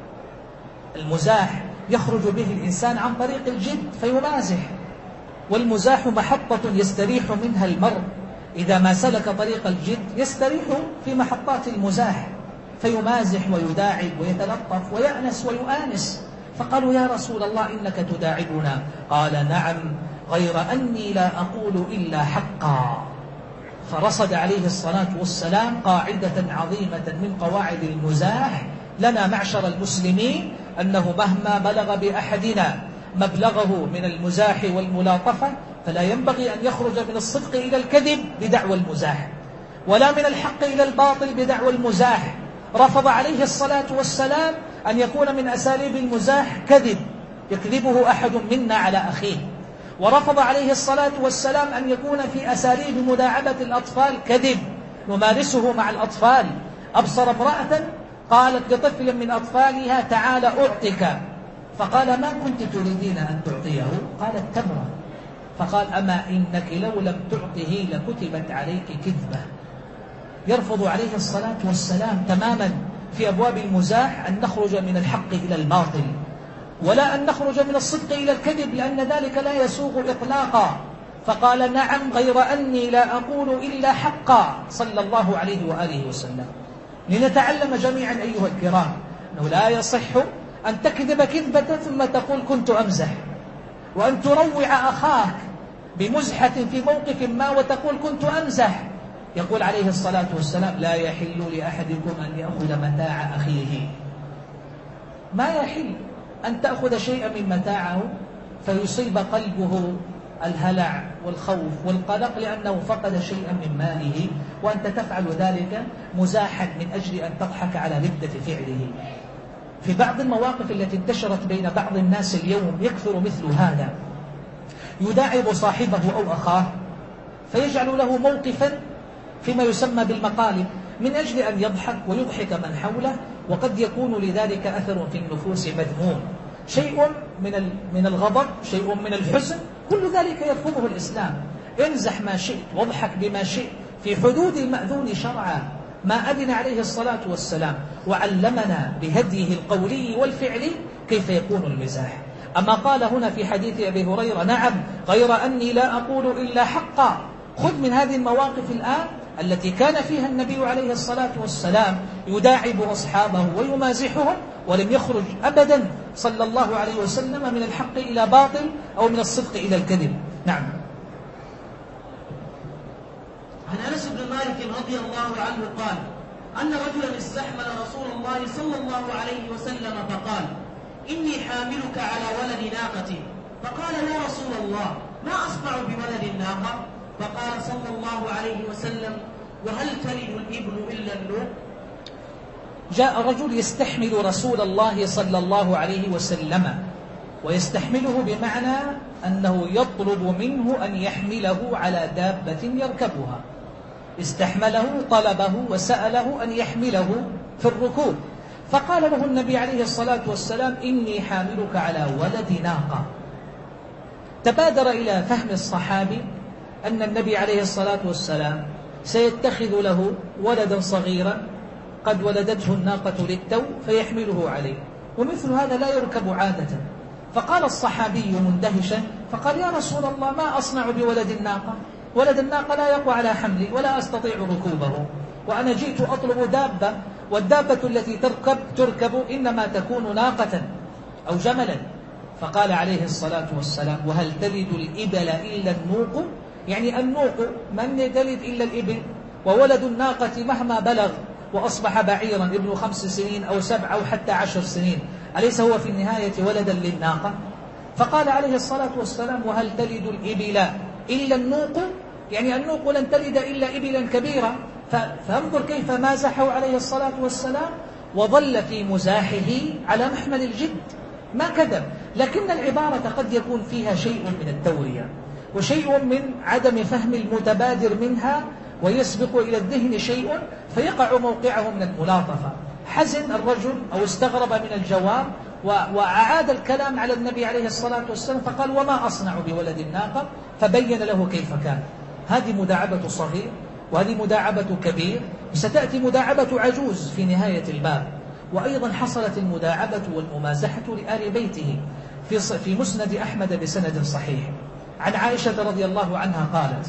[SPEAKER 1] المزاح يخرج به الإنسان عن طريق الجد فيمازح، والمزاح محطة يستريح منها المرء إذا ما سلك طريق الجد، يستريح في محطات المزاح فيمازح ويداعب ويتلطف ويأنس ويؤانس. فقالوا يا رسول الله إنك تداعبنا، قال نعم، غير أني لا أقول إلا حقا. فرصد عليه الصلاة والسلام قاعدة عظيمة من قواعد المزاح لنا معشر المسلمين، أنه مهما بلغ بأحدنا مبلغه من المزاح والملاطفة فلا ينبغي أن يخرج من الصدق إلى الكذب بدعوى المزاح، ولا من الحق إلى الباطل بدعوى المزاح. رفض عليه الصلاة والسلام أن يكون من أساليب المزاح كذب يكذبه أحد منا على أخيه، ورفض عليه الصلاة والسلام أن يكون في أساليب مداعبة الأطفال كذب نمارسه مع الأطفال. أبصر امرأة قالت لطفل من أطفالها تعال أعطك، فقال ما كنت تريدين أن تعطيه؟ قالت تمرة. فقال أما إنك لو لم تعطه لكتبت عليك كذبة. يرفض عليه الصلاة والسلام تماما في أبواب المزاح أن نخرج من الحق إلى الباطل، ولا أن نخرج من الصدق إلى الكذب، لأن ذلك لا يسوغ إطلاقا. فقال نعم غير أني لا أقول إلا حقا صلى الله عليه وآله وسلم. لنتعلم جميعا أيها الكرام أنه لا يصح أن تكذب كذبة ثم تقول كنت أمزح، وأن تروع أخاك بمزحة في موقف ما وتقول كنت أمزح. يقول عليه الصلاة والسلام لا يحل لأحدكم أن يأخذ متاع أخيه. ما يحل أن تأخذ شيئا من متاعه فيصيب قلبه الهلع والخوف والقلق لأنه فقد شيئا من ماله، وأنت تفعل ذلك مزاحا من أجل أن تضحك على ردة فعله. في بعض المواقف التي انتشرت بين بعض الناس اليوم يكثر مثل هذا، يداعب صاحبه أو أخاه فيجعل له موقفا فيما يسمى بالمقالب من أجل أن يضحك ويضحك من حوله، وقد يكون لذلك أثر في النفوس مذموم، شيء من من الغضب، شيء من الحزن، كل ذلك يرفضه الإسلام. امزح ما شئت واضحك بما شئت في حدود المأذون شرعا، ما أذن عليه الصلاة والسلام، وعلمنا بهديه القولي والفعلي كيف يكون المزاح. أما قال هنا في حديث أبي هريرة نعم غير أني لا أقول إلا حقا. خذ من هذه المواقف الآن التي كان فيها النبي عليه الصلاة والسلام يداعب أصحابه ويمازحهم، ولم يخرج أبدا صلى الله عليه وسلم من الحق إلى باطل أو من الصدق إلى الكذب. نعم.
[SPEAKER 2] عن أنس بن مالك رضي الله عنه قال أن رجلا استحمل رسول الله صلى الله عليه وسلم فقال إني حاملك على ولد ناقتي، فقال يا رسول الله ما أصنع بولد الناقة؟ فقال صلى الله عليه وسلم وهل تلد الإبل إلا النوق؟
[SPEAKER 1] جاء رجل يستحمل رسول الله صلى الله عليه وسلم، ويستحمله بمعنى أنه يطلب منه أن يحمله على دابة يركبها. استحمله، طلبه وسأله أن يحمله في الركوب، فقال له النبي عليه الصلاة والسلام إني حاملك على ولد ناقة. تبادر إلى فهم الصحابي أن النبي عليه الصلاة والسلام سيتخذ له ولدا صغيرا قد ولدته الناقة للتو فيحمله عليه، ومثل هذا لا يركب عادة. فقال الصحابي مندهشا فقال يا رسول الله ما أصنع بولد الناقة؟ ولد الناقة لا يقوى على حملي ولا أستطيع ركوبه، وأنا جئت أطلب دابة، والدابة التي تركب تركب إنما تكون ناقة أو جملا. فقال عليه الصلاة والسلام وهل تلد الإبل إلا النوق؟ يعني النوق من تلد إلا الإبل، وولد الناقة مهما بلغ وأصبح بعيرا ابن خمس سنين أو سبع أو حتى عشر سنين أليس هو في النهاية ولدا للناقة؟ فقال عليه الصلاة والسلام وهل تلد الإبل إلا النوق؟ يعني النوق لن تلد إلا إبلا كبيرة. فانظر كيف مازحه عليه الصلاة والسلام، وظل في مزاحه على محمل الجد، ما كذب، لكن العبارة قد يكون فيها شيء من التورية وشيء من عدم فهم المتبادر منها، ويسبق إلى الذهن شيء فيقع موقعه من الملاطفة. حزن الرجل أو استغرب من الجواب وأعاد الكلام على النبي عليه الصلاة والسلام فقال وما أصنع بولد الناقة؟ فبين له كيف كان. هذه مداعبة صغير وهذه مداعبة كبير، ستأتي مداعبة عجوز في نهاية الباب. وأيضا حصلت المداعبة والممازحة لآل بيته في في مسند أحمد بسند صحيح عن عائشة رضي الله عنها قالت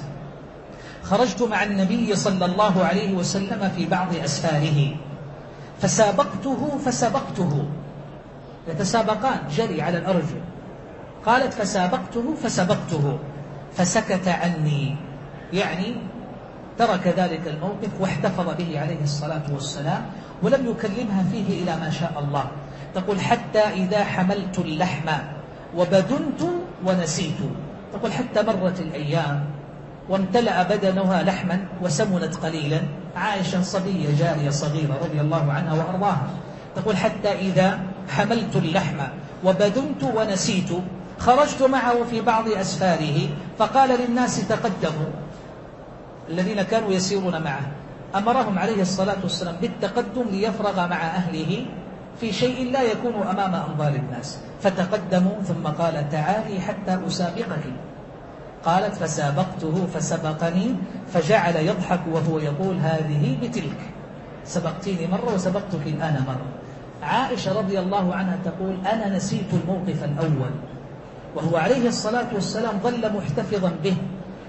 [SPEAKER 1] خرجت مع النبي صلى الله عليه وسلم في بعض أسفاره فسابقته فسبقته، يتسابقان جري على الأرجل. قالت فسابقته فسبقته فسكت عني، يعني ترك ذلك الموقف واحتفظ به عليه الصلاة والسلام ولم يكلمها فيه إلى ما شاء الله. تقول حتى إذا حملت اللحم وبدنت ونسيت، تقول حتى مرت الأيام وامتلأ بدنها لحما وسمنت قليلا. عائشة صبية جارية صغيرة رضي الله عنها وأرضاها، تقول حتى إذا حملت اللحم وبدنت ونسيت خرجت معه في بعض أسفاره فقال للناس تقدموا، الذين كانوا يسيرون معه أمرهم عليه الصلاة والسلام بالتقدم ليفرغ مع أهله في شيء لا يكون أمام أنظار الناس، فتقدموا ثم قال تعالي حتى أسابقك. قالت فسابقته فسبقني فجعل يضحك وهو يقول هذه بتلك، سبقتيني مرة وسبقتك الآن مرة. عائشة رضي الله عنها تقول أنا نسيت الموقف الأول، وهو عليه الصلاة والسلام ظل محتفظا به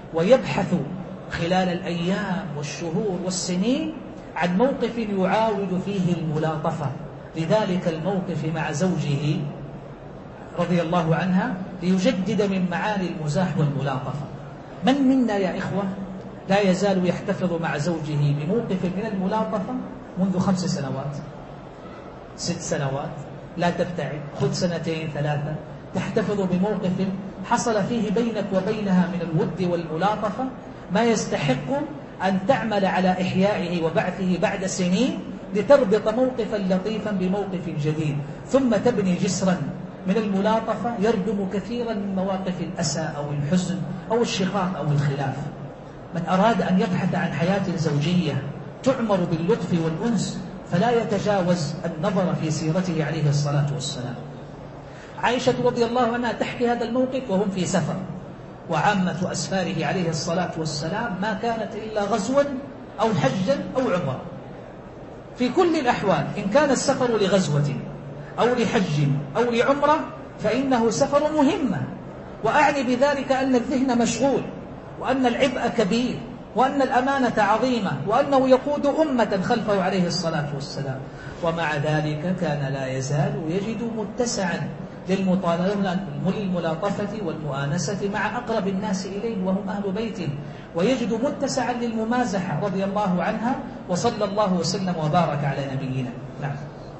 [SPEAKER 1] ويبحث خلال الأيام والشهور والسنين عن موقف يعاود فيه الملاطفة لذلك الموقف مع زوجه رضي الله عنها ليجدد من معاني المزاح والملاطفة. من منا يا إخوة لا يزال يحتفظ مع زوجه بموقف من الملاطفة منذ خمس سنوات ست سنوات؟ لا تبتعد، خذ سنتين ثلاثة، تحتفظ بموقف حصل فيه بينك وبينها من الود والملاطفة ما يستحق أن تعمل على إحيائه وبعثه بعد سنين لتربط موقفا لطيفا بموقف جديد، ثم تبني جسرا من الملاطفة يردم كثيرا من مواقف الأسى أو الحزن أو الشقاق أو الخلاف. من أراد أن يبحث عن حياة زوجية تعمر باللطف والأنس فلا يتجاوز النظر في سيرته عليه الصلاة والسلام. عائشة رضي الله عنها تحكي هذا الموقف وهم في سفر، وعامة أسفاره عليه الصلاة والسلام ما كانت إلا غزوا أو حجا أو عمرة. في كل الأحوال إن كان السفر لغزوة أو لحج أو لعمرة فإنه سفر مهمة، وأعني بذلك أن الذهن مشغول، وأن العبء كبير، وأن الأمانة عظيمة، وأنه يقود أمة خلفه عليه الصلاة والسلام. ومع ذلك كان لا يزال يجد متسعا للملاطفة والمؤانسة مع أقرب الناس إليه وهم أهل بيته، ويجد متسعا للممازحة رضي الله عنها، وصلى الله وسلم وبارك على نبينا. نعم.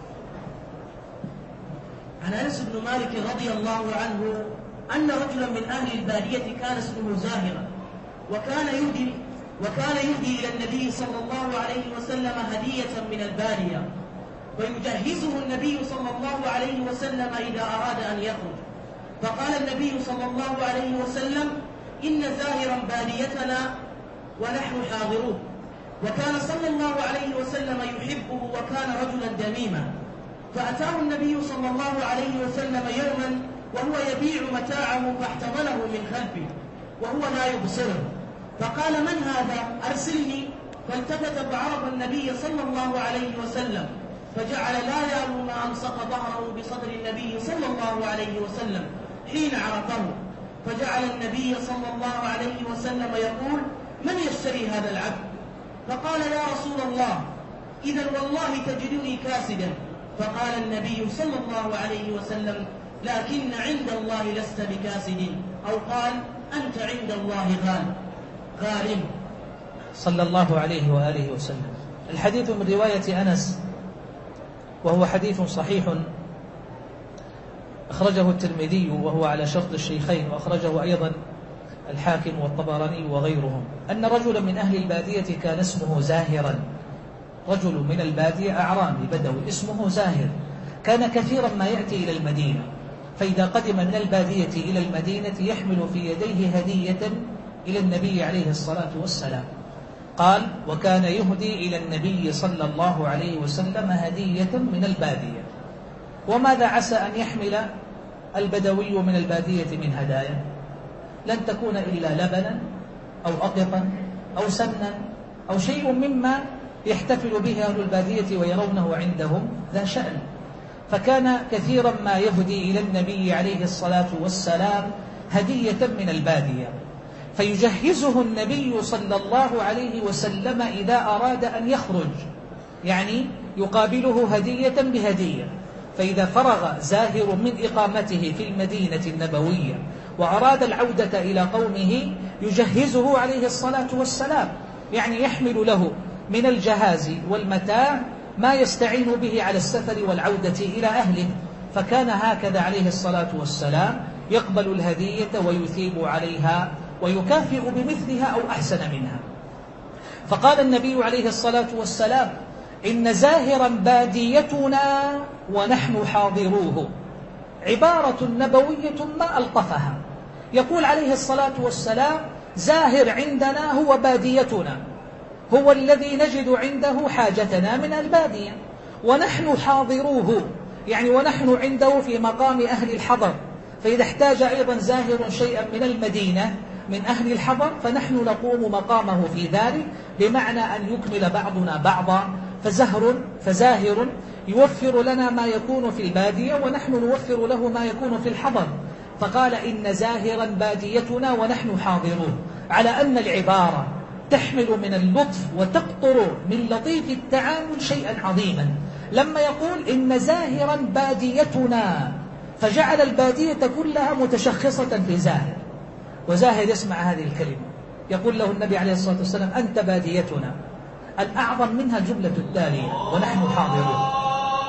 [SPEAKER 2] عن أنس بن مالك رضي الله عنه أن رجلا من أهل البادية كان اسمه زاهرا، وكان يهدي وكان يهدي إلى النبي صلى الله عليه وسلم هدية من البادية، ويجهزه النبي صلى الله عليه وسلم إذا أراد أن يخرج. فقال النبي صلى الله عليه وسلم: إن زاهرا باديتنا ونحن حاضروه. وكان صلى الله عليه وسلم يحبه وكان رجلا دميما. فأتاه النبي صلى الله عليه وسلم يوما وهو يبيع متاعه فاحتضنه من خلفه وهو لا يبصره، فقال: من هذا؟ أرسلني. فالتفت فعرف النبي صلى الله عليه وسلم، فجعل لا يعلم ما أمسك ظهره بصدر النبي صلى الله عليه وسلم حين عرفه، فجعل النبي صلى الله عليه وسلم يقول: من يشتري هذا العبد؟ فقال: يا رسول الله، إذا والله تجدني كاسدا. فقال النبي صلى الله عليه وسلم: لكن عند الله لست بكاسد، أو قال: أنت عند الله غال غارم.
[SPEAKER 1] صلى الله عليه وآله وسلم. الحديث من رواية أنس، وهو حديث صحيح أخرجه الترمذي وهو على شرط الشيخين، وأخرجه أيضا الحاكم والطبراني وغيرهم، أن رجلا من أهل البادية كان اسمه زاهرا. رجل من البادية أعرابي بدوي اسمه زاهر، كان كثيرا ما يأتي إلى المدينة، فإذا قدم من البادية إلى المدينة يحمل في يديه هدية إلى النبي عليه الصلاة والسلام. قال: وكان يهدي إلى النبي صلى الله عليه وسلم هدية من البادية. وماذا عسى أن يحمل البدوي من البادية من هدايا؟ لن تكون إلا لبنا أو أقطا أو سمنا أو شيء مما يحتفل به أهل البادية ويرونه عندهم ذا شأن. فكان كثيرا ما يهدي إلى النبي عليه الصلاة والسلام هدية من البادية، فيجهزه النبي صلى الله عليه وسلم إذا أراد أن يخرج، يعني يقابله هدية بهدية. فإذا فرغ زاهر من إقامته في المدينة النبوية وأراد العودة إلى قومه يجهزه عليه الصلاة والسلام، يعني يحمل له من الجهاز والمتاع ما يستعين به على السفر والعودة إلى أهله. فكان هكذا عليه الصلاة والسلام يقبل الهدية ويثيب عليها ويكافئ بمثلها أو أحسن منها. فقال النبي عليه الصلاة والسلام: إن زاهرا باديتنا ونحن حاضروه. عبارة نبوية ما ألطفها. يقول عليه الصلاة والسلام: زاهر عندنا هو باديتنا، هو الذي نجد عنده حاجتنا من البادية، ونحن حاضروه، يعني ونحن عنده في مقام أهل الحضر، فإذا احتاج أيضا زاهر شيئا من المدينة من أهل الحضر فنحن نقوم مقامه في ذلك، بمعنى أن يكمل بعضنا بعضا. فزهر فزاهر يوفر لنا ما يكون في البادية ونحن نوفر له ما يكون في الحضر. فقال: إن زاهرا باديتنا ونحن حاضروه، على أن العبارة تحمل من اللطف وتقطر من لطيف التعامل شيئا عظيما. لما يقول إن زاهرا باديتنا، فجعل البادية كلها متشخصة في زاهر، وزاهر يسمع هذه الكلمة يقول له النبي عليه الصلاة والسلام أنت باديتنا. الأعظم منها الجملة التالية ونحن حاضرون.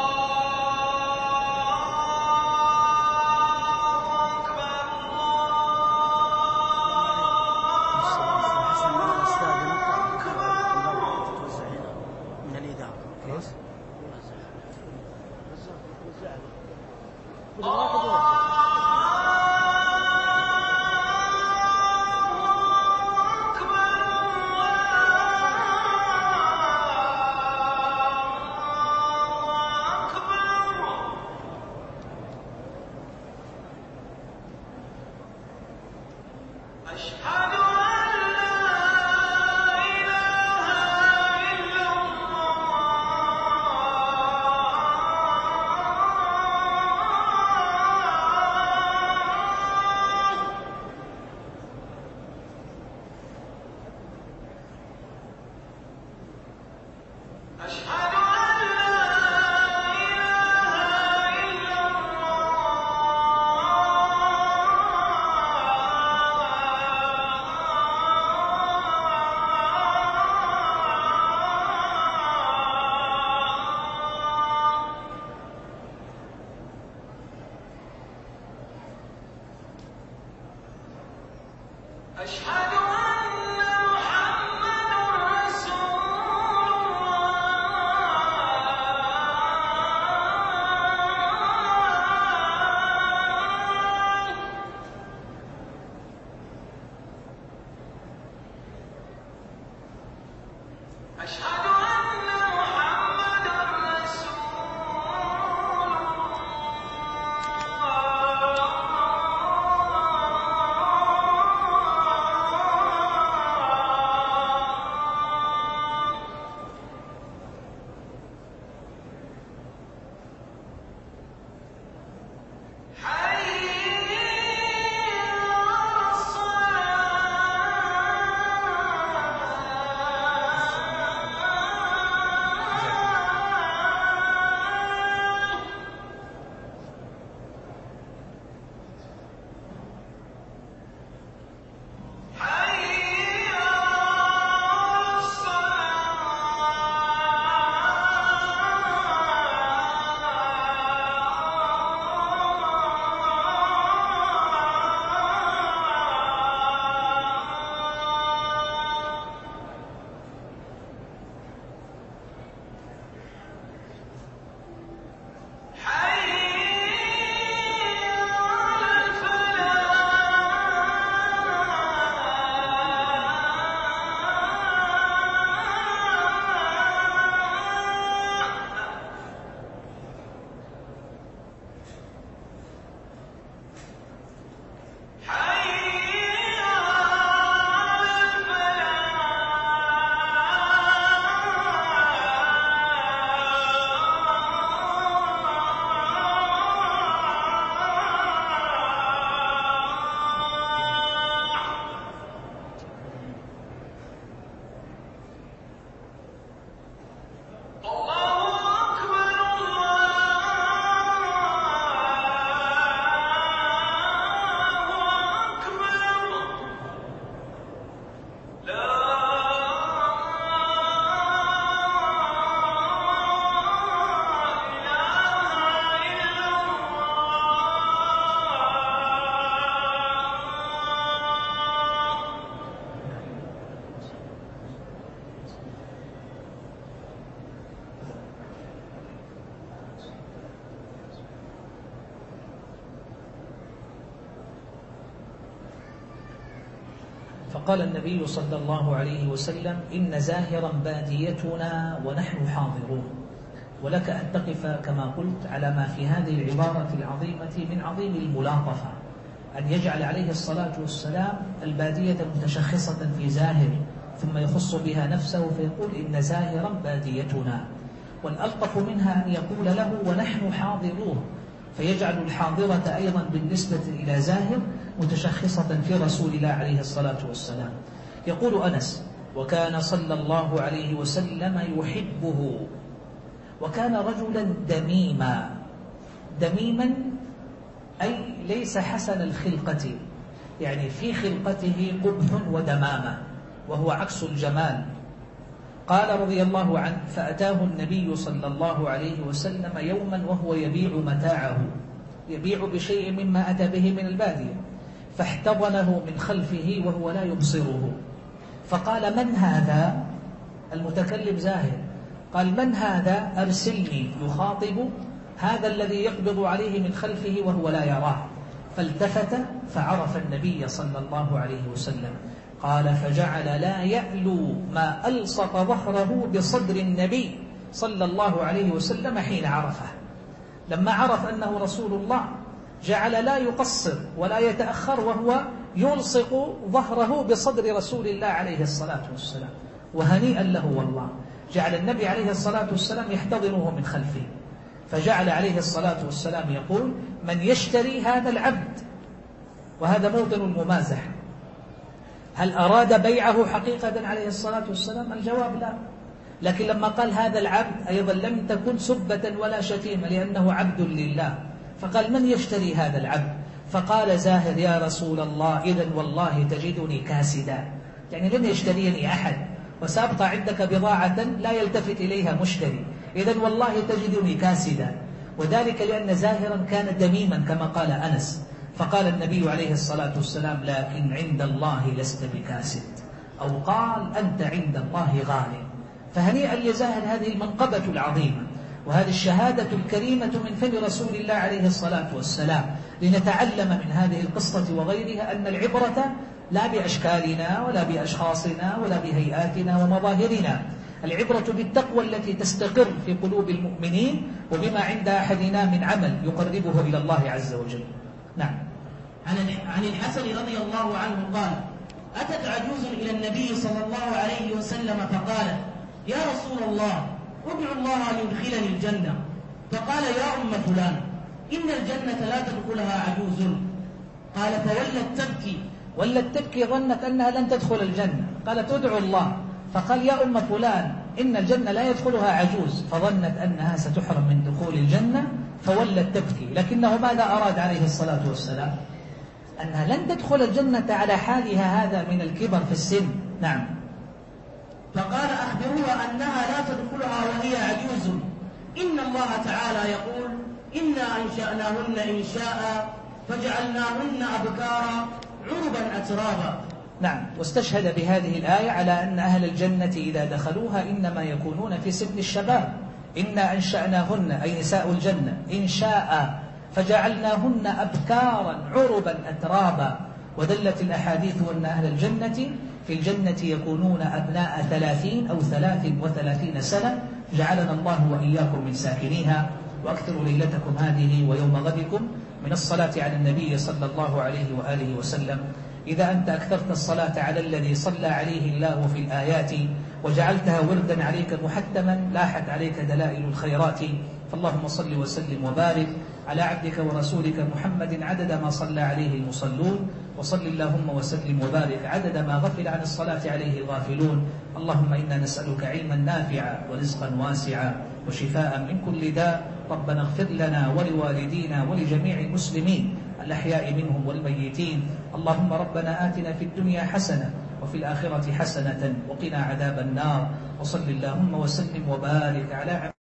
[SPEAKER 1] فقال النبي صلى الله عليه وسلم إن زاهرا باديتنا ونحن حاضرون. ولك أن تقف كما قلت على ما في هذه العبارة العظيمة من عظيم الملاطفة، أن يجعل عليه الصلاة والسلام البادية متشخصة في زاهر ثم يخص بها نفسه فيقول إن زاهرا باديتنا. والألطف منها أن يقول له ونحن حاضرون، فيجعل الحاضرة أيضا بالنسبة إلى زاهر متشخصة في رسول الله عليه الصلاة والسلام. يقول أنس: وكان صلى الله عليه وسلم يحبه، وكان رجلا دميما. دميما أي ليس حسن الخلقة، يعني في خلقته قبح ودمامة، وهو عكس الجمال. قال رضي الله عنه: فأتاه النبي صلى الله عليه وسلم يوما وهو يبيع متاعه، يبيع بشيء مما أتى به من البادية، فاحتضنه من خلفه وهو لا يبصره، فقال: من هذا؟ المتكلم زاهد. قال: من هذا؟ أرسلني. يخاطب هذا الذي يقبض عليه من خلفه وهو لا يراه. فالتفت فعرف النبي صلى الله عليه وسلم. قال: فجعل لا يألو ما ألصق ظهره بصدر النبي صلى الله عليه وسلم حين عرفه. لما عرف أنه رسول الله جعل لا يقصر ولا يتأخر، وهو يلصق ظهره بصدر رسول الله عليه الصلاة والسلام. وهنيئا له والله، جعل النبي عليه الصلاة والسلام يحتضنه من خلفه، فجعل عليه الصلاة والسلام يقول: من يشتري هذا العبد؟ وهذا موطن الممازح. هل أراد بيعه حقيقة عليه الصلاة والسلام؟ الجواب لا. لكن لما قال هذا العبد أيضا لم تكن سبة ولا شتيمة، لأنه عبد لله، فقال: من يشتري هذا العبد؟ فقال زاهر: يا رسول الله، إذن والله تجدني كاسدا، يعني لن يشتريني أحد، وسأبقى عندك بضاعة لا يلتفت إليها مشتري، إذن والله تجدني كاسدا. وذلك لأن زاهرا كان دميما كما قال أنس. فقال النبي عليه الصلاة والسلام: لكن عند الله لست بكاسد، أو قال: أنت عند الله غالب. فهنيئا لزاهر هذه المنقبة العظيمة وهذه الشهادة الكريمة من فم رسول الله عليه الصلاة والسلام، لنتعلم من هذه القصة وغيرها أن العبرة لا بأشكالنا ولا بأشخاصنا ولا بهيئاتنا ومظاهرنا، العبرة بالتقوى التي تستقر في قلوب المؤمنين، وبما عند أحدنا من عمل يقربه إلى الله عز وجل. نعم.
[SPEAKER 2] عن الحسن رضي الله عنه قال: أتت عجوز إلى النبي صلى الله عليه وسلم فقالت: يا رسول الله، ادعو الله أن يدخلني الجنة. فقال: يا أم فلان، إن الجنة لا تدخلها عجوز. قال: فولت تبكي.
[SPEAKER 1] ولت تبكي، ظنت أنها لن تدخل الجنة، قالت: ادعو الله. فقال: يا أم فلان، إن الجنة لا يدخلها عجوز، فظنت أنها ستحرم من دخول الجنة فولت تبكي. لكنه ماذا أراد عليه الصلاة والسلام؟ أنها لن تدخل الجنة على حالها هذا من الكبر في السن. نعم.
[SPEAKER 2] فقال: أخبروها أنها لا تدخلها وهي عجوز، إن الله تعالى يقول: إنا أنشأناهن إنشاء فجعلناهن أبكارا عربا أترابا.
[SPEAKER 1] نعم. واستشهد بهذه الآية على أن أهل الجنة إذا دخلوها إنما يكونون في سن الشباب. إنا أنشأناهن أي نساء الجنة إنشاء فجعلناهن أبكارا عربا أترابا. ودلت الأحاديث أن أهل الجنة في الجنة يكونون أبناء ثلاثين أو ثلاث وثلاثين سنة، جعلنا الله وإياكم من ساكنيها. وأكثروا ليلتكم هذه ويوم غدكم من الصلاة على النبي صلى الله عليه وآله وسلم. إذا أنت أكثرت الصلاة على الذي صلى عليه الله في الآيات وجعلتها وردا عليك محتما، لاحت عليك دلائل الخيرات. فاللهم صل وسلم وبارك على عبدك ورسولك محمد عدد ما صلى عليه المصلون، وصل اللهم وسلم وبارك عدد ما غفل عن الصلاة عليه الغافلون. اللهم إنا نسألك علما نافعا ورزقا واسعا وشفاء من كل داء. ربنا اغفر لنا ولوالدينا ولجميع المسلمين الأحياء منهم والميتين. اللهم ربنا آتنا في الدنيا حسنة وفي الآخرة حسنة وقنا عذاب النار. وصل اللهم وسلم وبارك على